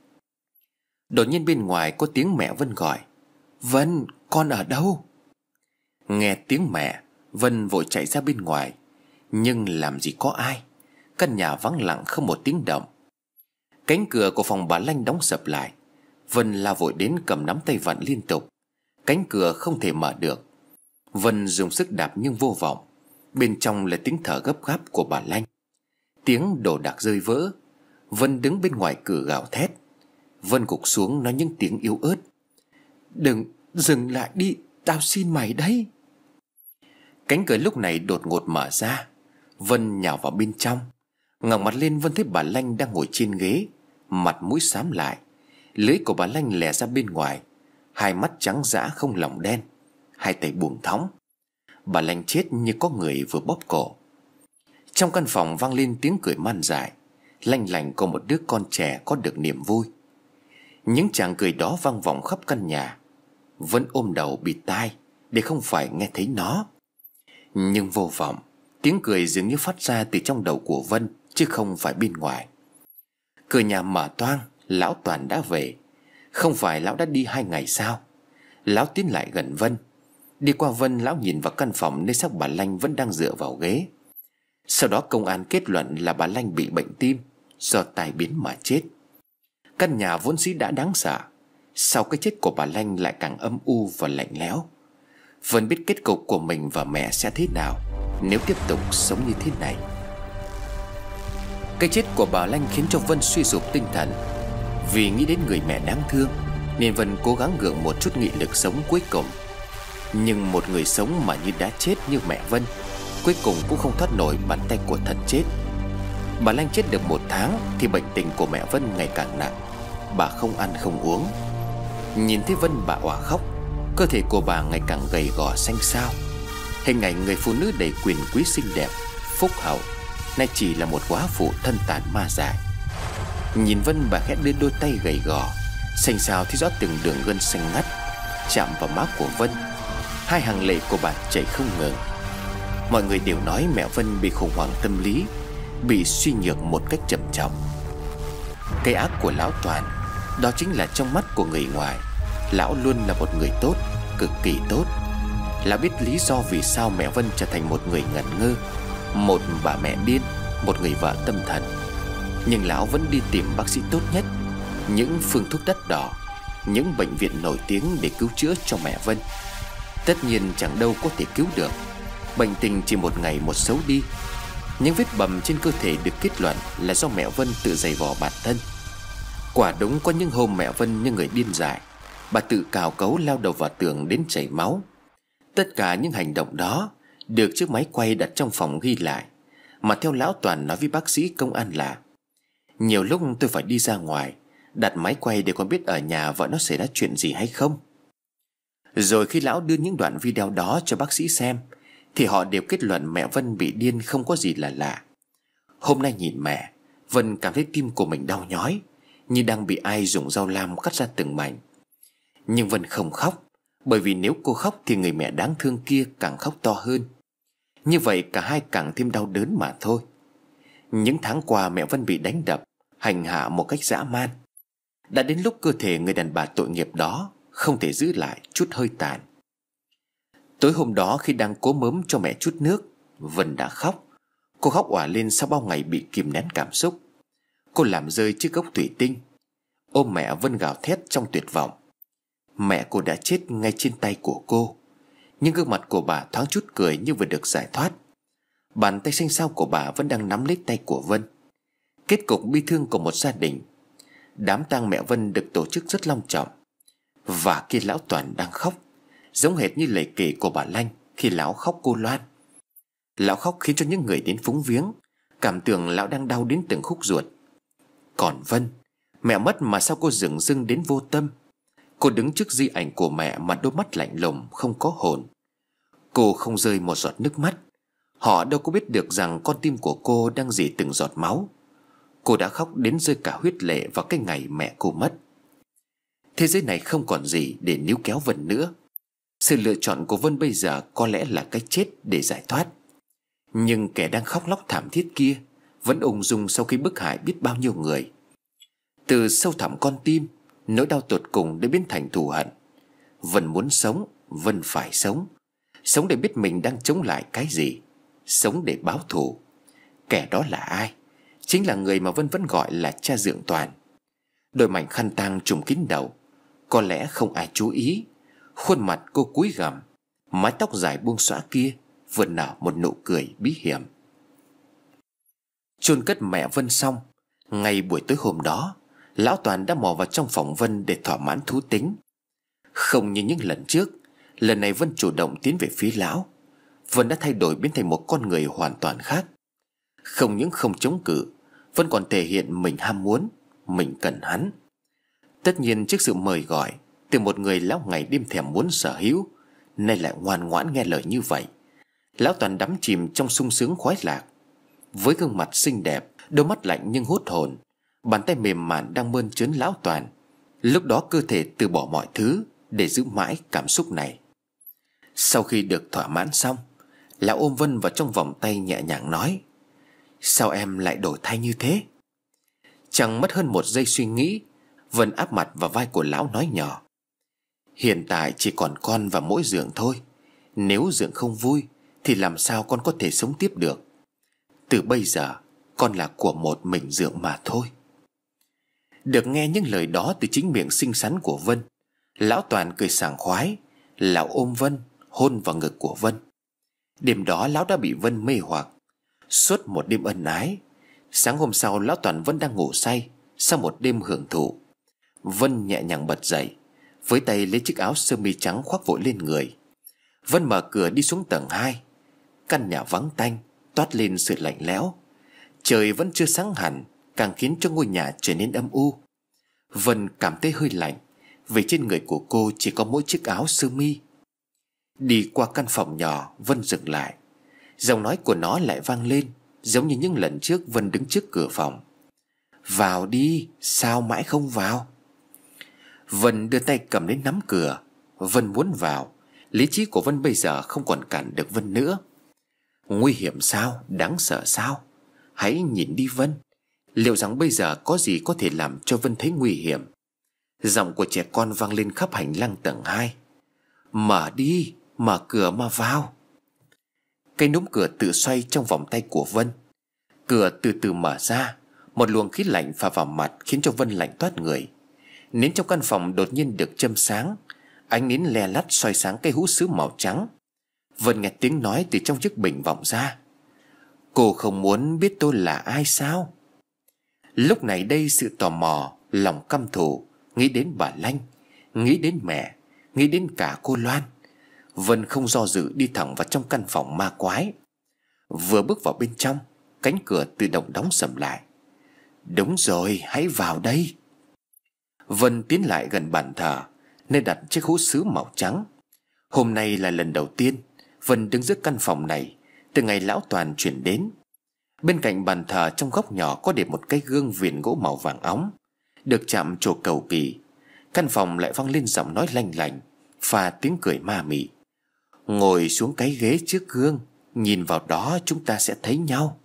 Speaker 1: Đột nhiên bên ngoài có tiếng mẹ Vân gọi: Vân, con ở đâu? Nghe tiếng mẹ, Vân vội chạy ra bên ngoài. Nhưng làm gì có ai. Căn nhà vắng lặng không một tiếng động. Cánh cửa của phòng bà Lanh đóng sập lại. Vân lao vội đến cầm nắm tay vặn liên tục. Cánh cửa không thể mở được. Vân dùng sức đạp nhưng vô vọng. Bên trong là tiếng thở gấp gáp của bà Lanh, tiếng đồ đạc rơi vỡ. Vân đứng bên ngoài cửa gào thét. Vân gục xuống nói những tiếng yếu ớt: Đừng, dừng lại đi, tao xin mày đấy. Cánh cửa lúc này đột ngột mở ra. Vân nhào vào bên trong. ngẩng mặt lên, Vân thấy bà Lanh đang ngồi trên ghế, mặt mũi xám lại. Lưỡi của bà Lanh lè ra bên ngoài, hai mắt trắng dã không lòng đen, hai tay buông thõng. Bà Lanh chết như có người vừa bóp cổ. Trong căn phòng vang lên tiếng cười man dại, lanh lảnh của một đứa con trẻ có được niềm vui. Những tràng cười đó vang vọng khắp căn nhà. Vân ôm đầu bịt tai để không phải nghe thấy nó. Nhưng vô vọng, tiếng cười dường như phát ra từ trong đầu của Vân, chứ không phải bên ngoài. Cửa nhà mở toang, lão Toàn đã về. Không phải lão đã đi 2 ngày sao? Lão tiến lại gần Vân. Đi qua Vân, lão nhìn vào căn phòng nơi xác bà Lanh vẫn đang dựa vào ghế. Sau đó công an kết luận là bà Lanh bị bệnh tim, do tai biến mà chết. Căn nhà vốn dĩ đã đáng sợ, sau cái chết của bà Lanh lại càng âm u và lạnh lẽo. Vân biết kết cục của mình và mẹ sẽ thế nào nếu tiếp tục sống như thế này. Cái chết của bà Lanh khiến cho Vân suy sụp tinh thần. Vì nghĩ đến người mẹ đáng thương nên Vân cố gắng gượng một chút nghị lực sống cuối cùng. Nhưng một người sống mà như đã chết như mẹ Vân, cuối cùng cũng không thoát nổi bàn tay của thần chết. Bà Lanh chết được 1 tháng thì bệnh tình của mẹ Vân ngày càng nặng. Bà không ăn không uống. Nhìn thấy Vân bà òa khóc. Cơ thể của bà ngày càng gầy gò xanh xao. Hình ảnh người phụ nữ đầy quyền quý xinh đẹp, phúc hậu, nay chỉ là một góa phụ thân tàn ma dại. Nhìn Vân, bà khẽ đưa đôi tay gầy gò xanh xao thấy rõ từng đường gân xanh ngắt chạm vào má của Vân. 2 hàng lệ của bà chảy không ngừng. Mọi người đều nói mẹ Vân bị khủng hoảng tâm lý, bị suy nhược một cách trầm trọng. Cái ác của lão Toàn đó chính là trong mắt của người ngoài, lão luôn là một người tốt, cực kỳ tốt. Lão biết lý do vì sao mẹ Vân trở thành một người ngẩn ngơ, một bà mẹ điên, một người vợ tâm thần. Nhưng lão vẫn đi tìm bác sĩ tốt nhất, những phương thuốc đắt đỏ, những bệnh viện nổi tiếng để cứu chữa cho mẹ Vân. Tất nhiên chẳng đâu có thể cứu được. Bệnh tình chỉ một ngày một xấu đi. Những vết bầm trên cơ thể được kết luận là do mẹ Vân tự giày vò bản thân. Quả đúng có những hôm mẹ Vân như người điên dại, bà tự cào cấu lao đầu vào tường đến chảy máu. Tất cả những hành động đó được chiếc máy quay đặt trong phòng ghi lại. Mà theo lão Toàn nói với bác sĩ công an là: nhiều lúc tôi phải đi ra ngoài đặt máy quay để còn biết ở nhà vợ nó xảy ra chuyện gì hay không. Rồi khi lão đưa những đoạn video đó cho bác sĩ xem thì họ đều kết luận mẹ Vân bị điên không có gì là lạ. Hôm nay nhìn mẹ, Vân cảm thấy tim của mình đau nhói, như đang bị ai dùng dao lam cắt ra từng mảnh. Nhưng Vân không khóc, bởi vì nếu cô khóc thì người mẹ đáng thương kia càng khóc to hơn. Như vậy cả hai càng thêm đau đớn mà thôi. Những tháng qua mẹ Vân bị đánh đập, hành hạ một cách dã man. Đã đến lúc cơ thể người đàn bà tội nghiệp đó không thể giữ lại chút hơi tàn. Tối hôm đó khi đang cố mớm cho mẹ chút nước, Vân đã khóc. Cô khóc òa lên sau bao ngày bị kìm nén cảm xúc. Cô làm rơi chiếc cốc thủy tinh. Ôm mẹ, Vân gào thét trong tuyệt vọng. Mẹ cô đã chết ngay trên tay của cô. Nhưng gương mặt của bà thoáng chút cười như vừa được giải thoát. Bàn tay xanh xao của bà vẫn đang nắm lấy tay của Vân. Kết cục bi thương của một gia đình. Đám tang mẹ Vân được tổ chức rất long trọng. Và kia lão Toàn đang khóc, giống hệt như lời kể của bà Lanh khi lão khóc cô Loan. Lão khóc khiến cho những người đến phúng viếng cảm tưởng lão đang đau đến từng khúc ruột. Còn Vân, mẹ mất mà sao cô dửng dưng đến vô tâm. Cô đứng trước di ảnh của mẹ mà đôi mắt lạnh lùng không có hồn. Cô không rơi một giọt nước mắt. Họ đâu có biết được rằng con tim của cô đang rỉ từng giọt máu. Cô đã khóc đến rơi cả huyết lệ vào cái ngày mẹ cô mất. Thế giới này không còn gì để níu kéo Vân nữa. Sự lựa chọn của Vân bây giờ có lẽ là cái chết để giải thoát. Nhưng kẻ đang khóc lóc thảm thiết kia vẫn ung dung sau khi bức hại biết bao nhiêu người. Từ sâu thẳm con tim, nỗi đau tột cùng đã biến thành thù hận. Vân muốn sống, Vân phải sống. Sống để biết mình đang chống lại cái gì. Sống để báo thù. Kẻ đó là ai? Chính là người mà Vân vẫn gọi là cha Dượng Toàn. Đôi mảnh khăn tang trùm kín đầu. Có lẽ không ai chú ý. Khuôn mặt cô cúi gằm, mái tóc dài buông xõa kia vừa nở một nụ cười bí hiểm. Chôn cất mẹ Vân xong, ngay buổi tối hôm đó, lão Toàn đã mò vào trong phòng Vân để thỏa mãn thú tính. Không như những lần trước, lần này Vân chủ động tiến về phía lão. Vân đã thay đổi biến thành một con người hoàn toàn khác. Không những không chống cự, Vân còn thể hiện mình ham muốn, mình cần hắn. Tất nhiên trước sự mời gọi từ một người lão ngày đêm thèm muốn sở hữu, nay lại ngoan ngoãn nghe lời như vậy, lão Toàn đắm chìm trong sung sướng khoái lạc. Với gương mặt xinh đẹp, đôi mắt lạnh nhưng hút hồn, bàn tay mềm mại đang mơn trớn lão Toàn. Lúc đó cơ thể từ bỏ mọi thứ, để giữ mãi cảm xúc này. Sau khi được thỏa mãn xong, lão ôm Vân vào trong vòng tay nhẹ nhàng nói: "Sao em lại đổi thay như thế?" Chẳng mất hơn một giây suy nghĩ, Vân áp mặt vào vai của lão nói nhỏ: "Hiện tại chỉ còn con và mỗi Dượng thôi. Nếu Dượng không vui thì làm sao con có thể sống tiếp được. Từ bây giờ con là của một mình Dượng mà thôi." Được nghe những lời đó từ chính miệng xinh xắn của Vân, lão Toàn cười sảng khoái. Lão ôm Vân, hôn vào ngực của Vân. Đêm đó lão đã bị Vân mê hoặc. Suốt một đêm ân ái. Sáng hôm sau, lão Toàn vẫn đang ngủ say sau một đêm hưởng thụ. Vân nhẹ nhàng bật dậy, với tay lấy chiếc áo sơ mi trắng khoác vội lên người. Vân mở cửa đi xuống tầng 2. Căn nhà vắng tanh, toát lên sự lạnh lẽo. Trời vẫn chưa sáng hẳn, càng khiến cho ngôi nhà trở nên âm u. Vân cảm thấy hơi lạnh, vì trên người của cô chỉ có mỗi chiếc áo sơ mi. Đi qua căn phòng nhỏ, Vân dừng lại. Giọng nói của nó lại vang lên, giống như những lần trước Vân đứng trước cửa phòng: "Vào đi, sao mãi không vào?" Vân đưa tay cầm đến nắm cửa. Vân muốn vào. Lý trí của Vân bây giờ không còn cản được Vân nữa. Nguy hiểm sao? Đáng sợ sao? Hãy nhìn đi Vân. Liệu rằng bây giờ có gì có thể làm cho Vân thấy nguy hiểm? Giọng của trẻ con vang lên khắp hành lang tầng 2: "Mở đi, mở cửa mà vào." Cây núm cửa tự xoay trong vòng tay của Vân. Cửa từ từ mở ra. Một luồng khí lạnh phả vào mặt khiến cho Vân lạnh toát người. Nến trong căn phòng đột nhiên được châm sáng. Ánh nến le lắt soi sáng cây hũ sứ màu trắng. Vân nghe tiếng nói từ trong chiếc bình vọng ra: "Cô không muốn biết tôi là ai sao?" Lúc này đây, sự tò mò, lòng căm thù, nghĩ đến bà Lanh, nghĩ đến mẹ, nghĩ đến cả cô Loan. Vân không do dự đi thẳng vào trong căn phòng ma quái. Vừa bước vào bên trong, cánh cửa tự động đóng sầm lại. "Đúng rồi, hãy vào đây." Vân tiến lại gần bàn thờ, nơi đặt chiếc hũ sứ màu trắng. Hôm nay là lần đầu tiên Vân đứng giữa căn phòng này từ ngày lão Toàn chuyển đến. Bên cạnh bàn thờ, trong góc nhỏ, có để một cái gương viền gỗ màu vàng óng, được chạm trổ cầu kỳ. Căn phòng lại vang lên giọng nói lanh lành và tiếng cười ma mị: "Ngồi xuống cái ghế trước gương, nhìn vào đó chúng ta sẽ thấy nhau."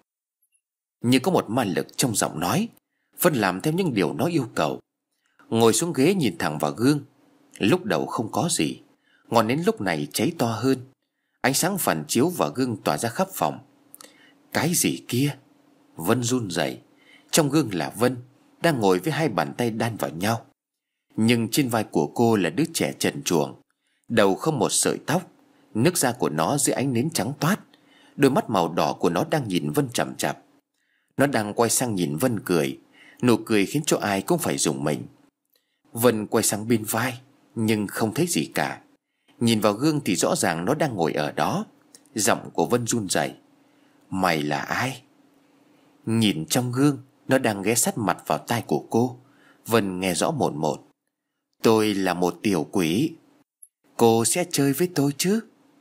Speaker 1: Như có một ma lực trong giọng nói, Vân làm theo những điều nó yêu cầu. Ngồi xuống ghế, nhìn thẳng vào gương. Lúc đầu không có gì. Ngọn nến lúc này cháy to hơn. Ánh sáng phản chiếu vào gương tỏa ra khắp phòng. Cái gì kia? Vân run rẩy. Trong gương là Vân, đang ngồi với hai bàn tay đan vào nhau. Nhưng trên vai của cô là đứa trẻ trần truồng, đầu không một sợi tóc. Nước da của nó dưới ánh nến trắng toát. Đôi mắt màu đỏ của nó đang nhìn Vân chằm chằm. Nó đang quay sang nhìn Vân cười. Nụ cười khiến cho ai cũng phải rùng mình. Vân quay sang bên vai, nhưng không thấy gì cả. Nhìn vào gương thì rõ ràng nó đang ngồi ở đó. Giọng của Vân run rẩy: "Mày là ai?" Nhìn trong gương, nó đang ghé sát mặt vào tai của cô. Vân nghe rõ mồn một: "Tôi là một tiểu quỷ. Cô sẽ chơi với tôi chứ?"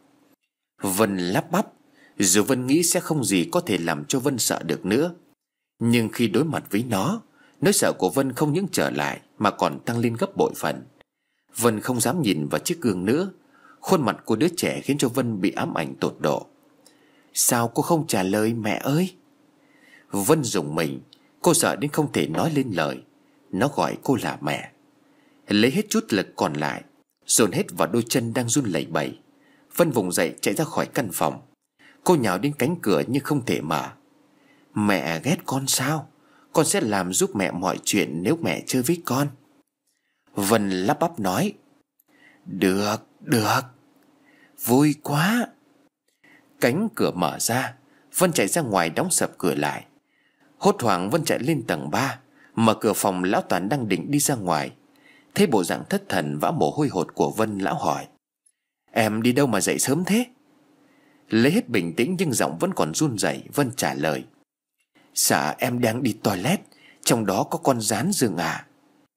Speaker 1: Vân lắp bắp. Dù Vân nghĩ sẽ không gì có thể làm cho Vân sợ được nữa, nhưng khi đối mặt với nó, nỗi sợ của Vân không những trở lại mà còn tăng lên gấp bội phần. Vân không dám nhìn vào chiếc gương nữa. Khuôn mặt của đứa trẻ khiến cho Vân bị ám ảnh tột độ. "Sao cô không trả lời mẹ ơi?" Vân rùng mình. Cô sợ đến không thể nói lên lời. Nó gọi cô là mẹ. Lấy hết chút lực còn lại, dồn hết vào đôi chân đang run lẩy bẩy, Vân vùng dậy chạy ra khỏi căn phòng. Cô nhào đến cánh cửa nhưng không thể mở. "Mẹ ghét con sao? Con sẽ làm giúp mẹ mọi chuyện nếu mẹ chơi với con." Vân lắp bắp nói: Được, được, vui quá." Cánh cửa mở ra. Vân chạy ra ngoài đóng sập cửa lại. Hốt hoảng Vân chạy lên tầng 3, mở cửa phòng lão Toàn đang định đi ra ngoài. Thấy bộ dạng thất thần vã mồ hôi hột của Vân, lão hỏi: "Em đi đâu mà dậy sớm thế?" Lấy hết bình tĩnh nhưng giọng vẫn còn run rẩy, Vân trả lời: "Dạ em đang đi toilet, trong đó có con gián Dương à."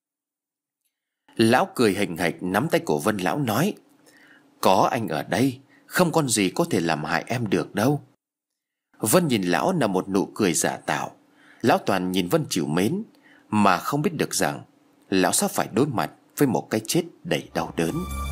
Speaker 1: Lão cười hình hạch nắm tay của Vân. Lão nói: "Có anh ở đây, không con gì có thể làm hại em được đâu." Vân nhìn lão là một nụ cười giả tạo. Lão Toàn nhìn Vân trìu mến, mà không biết được rằng lão sắp phải đối mặt với một cái chết đầy đau đớn.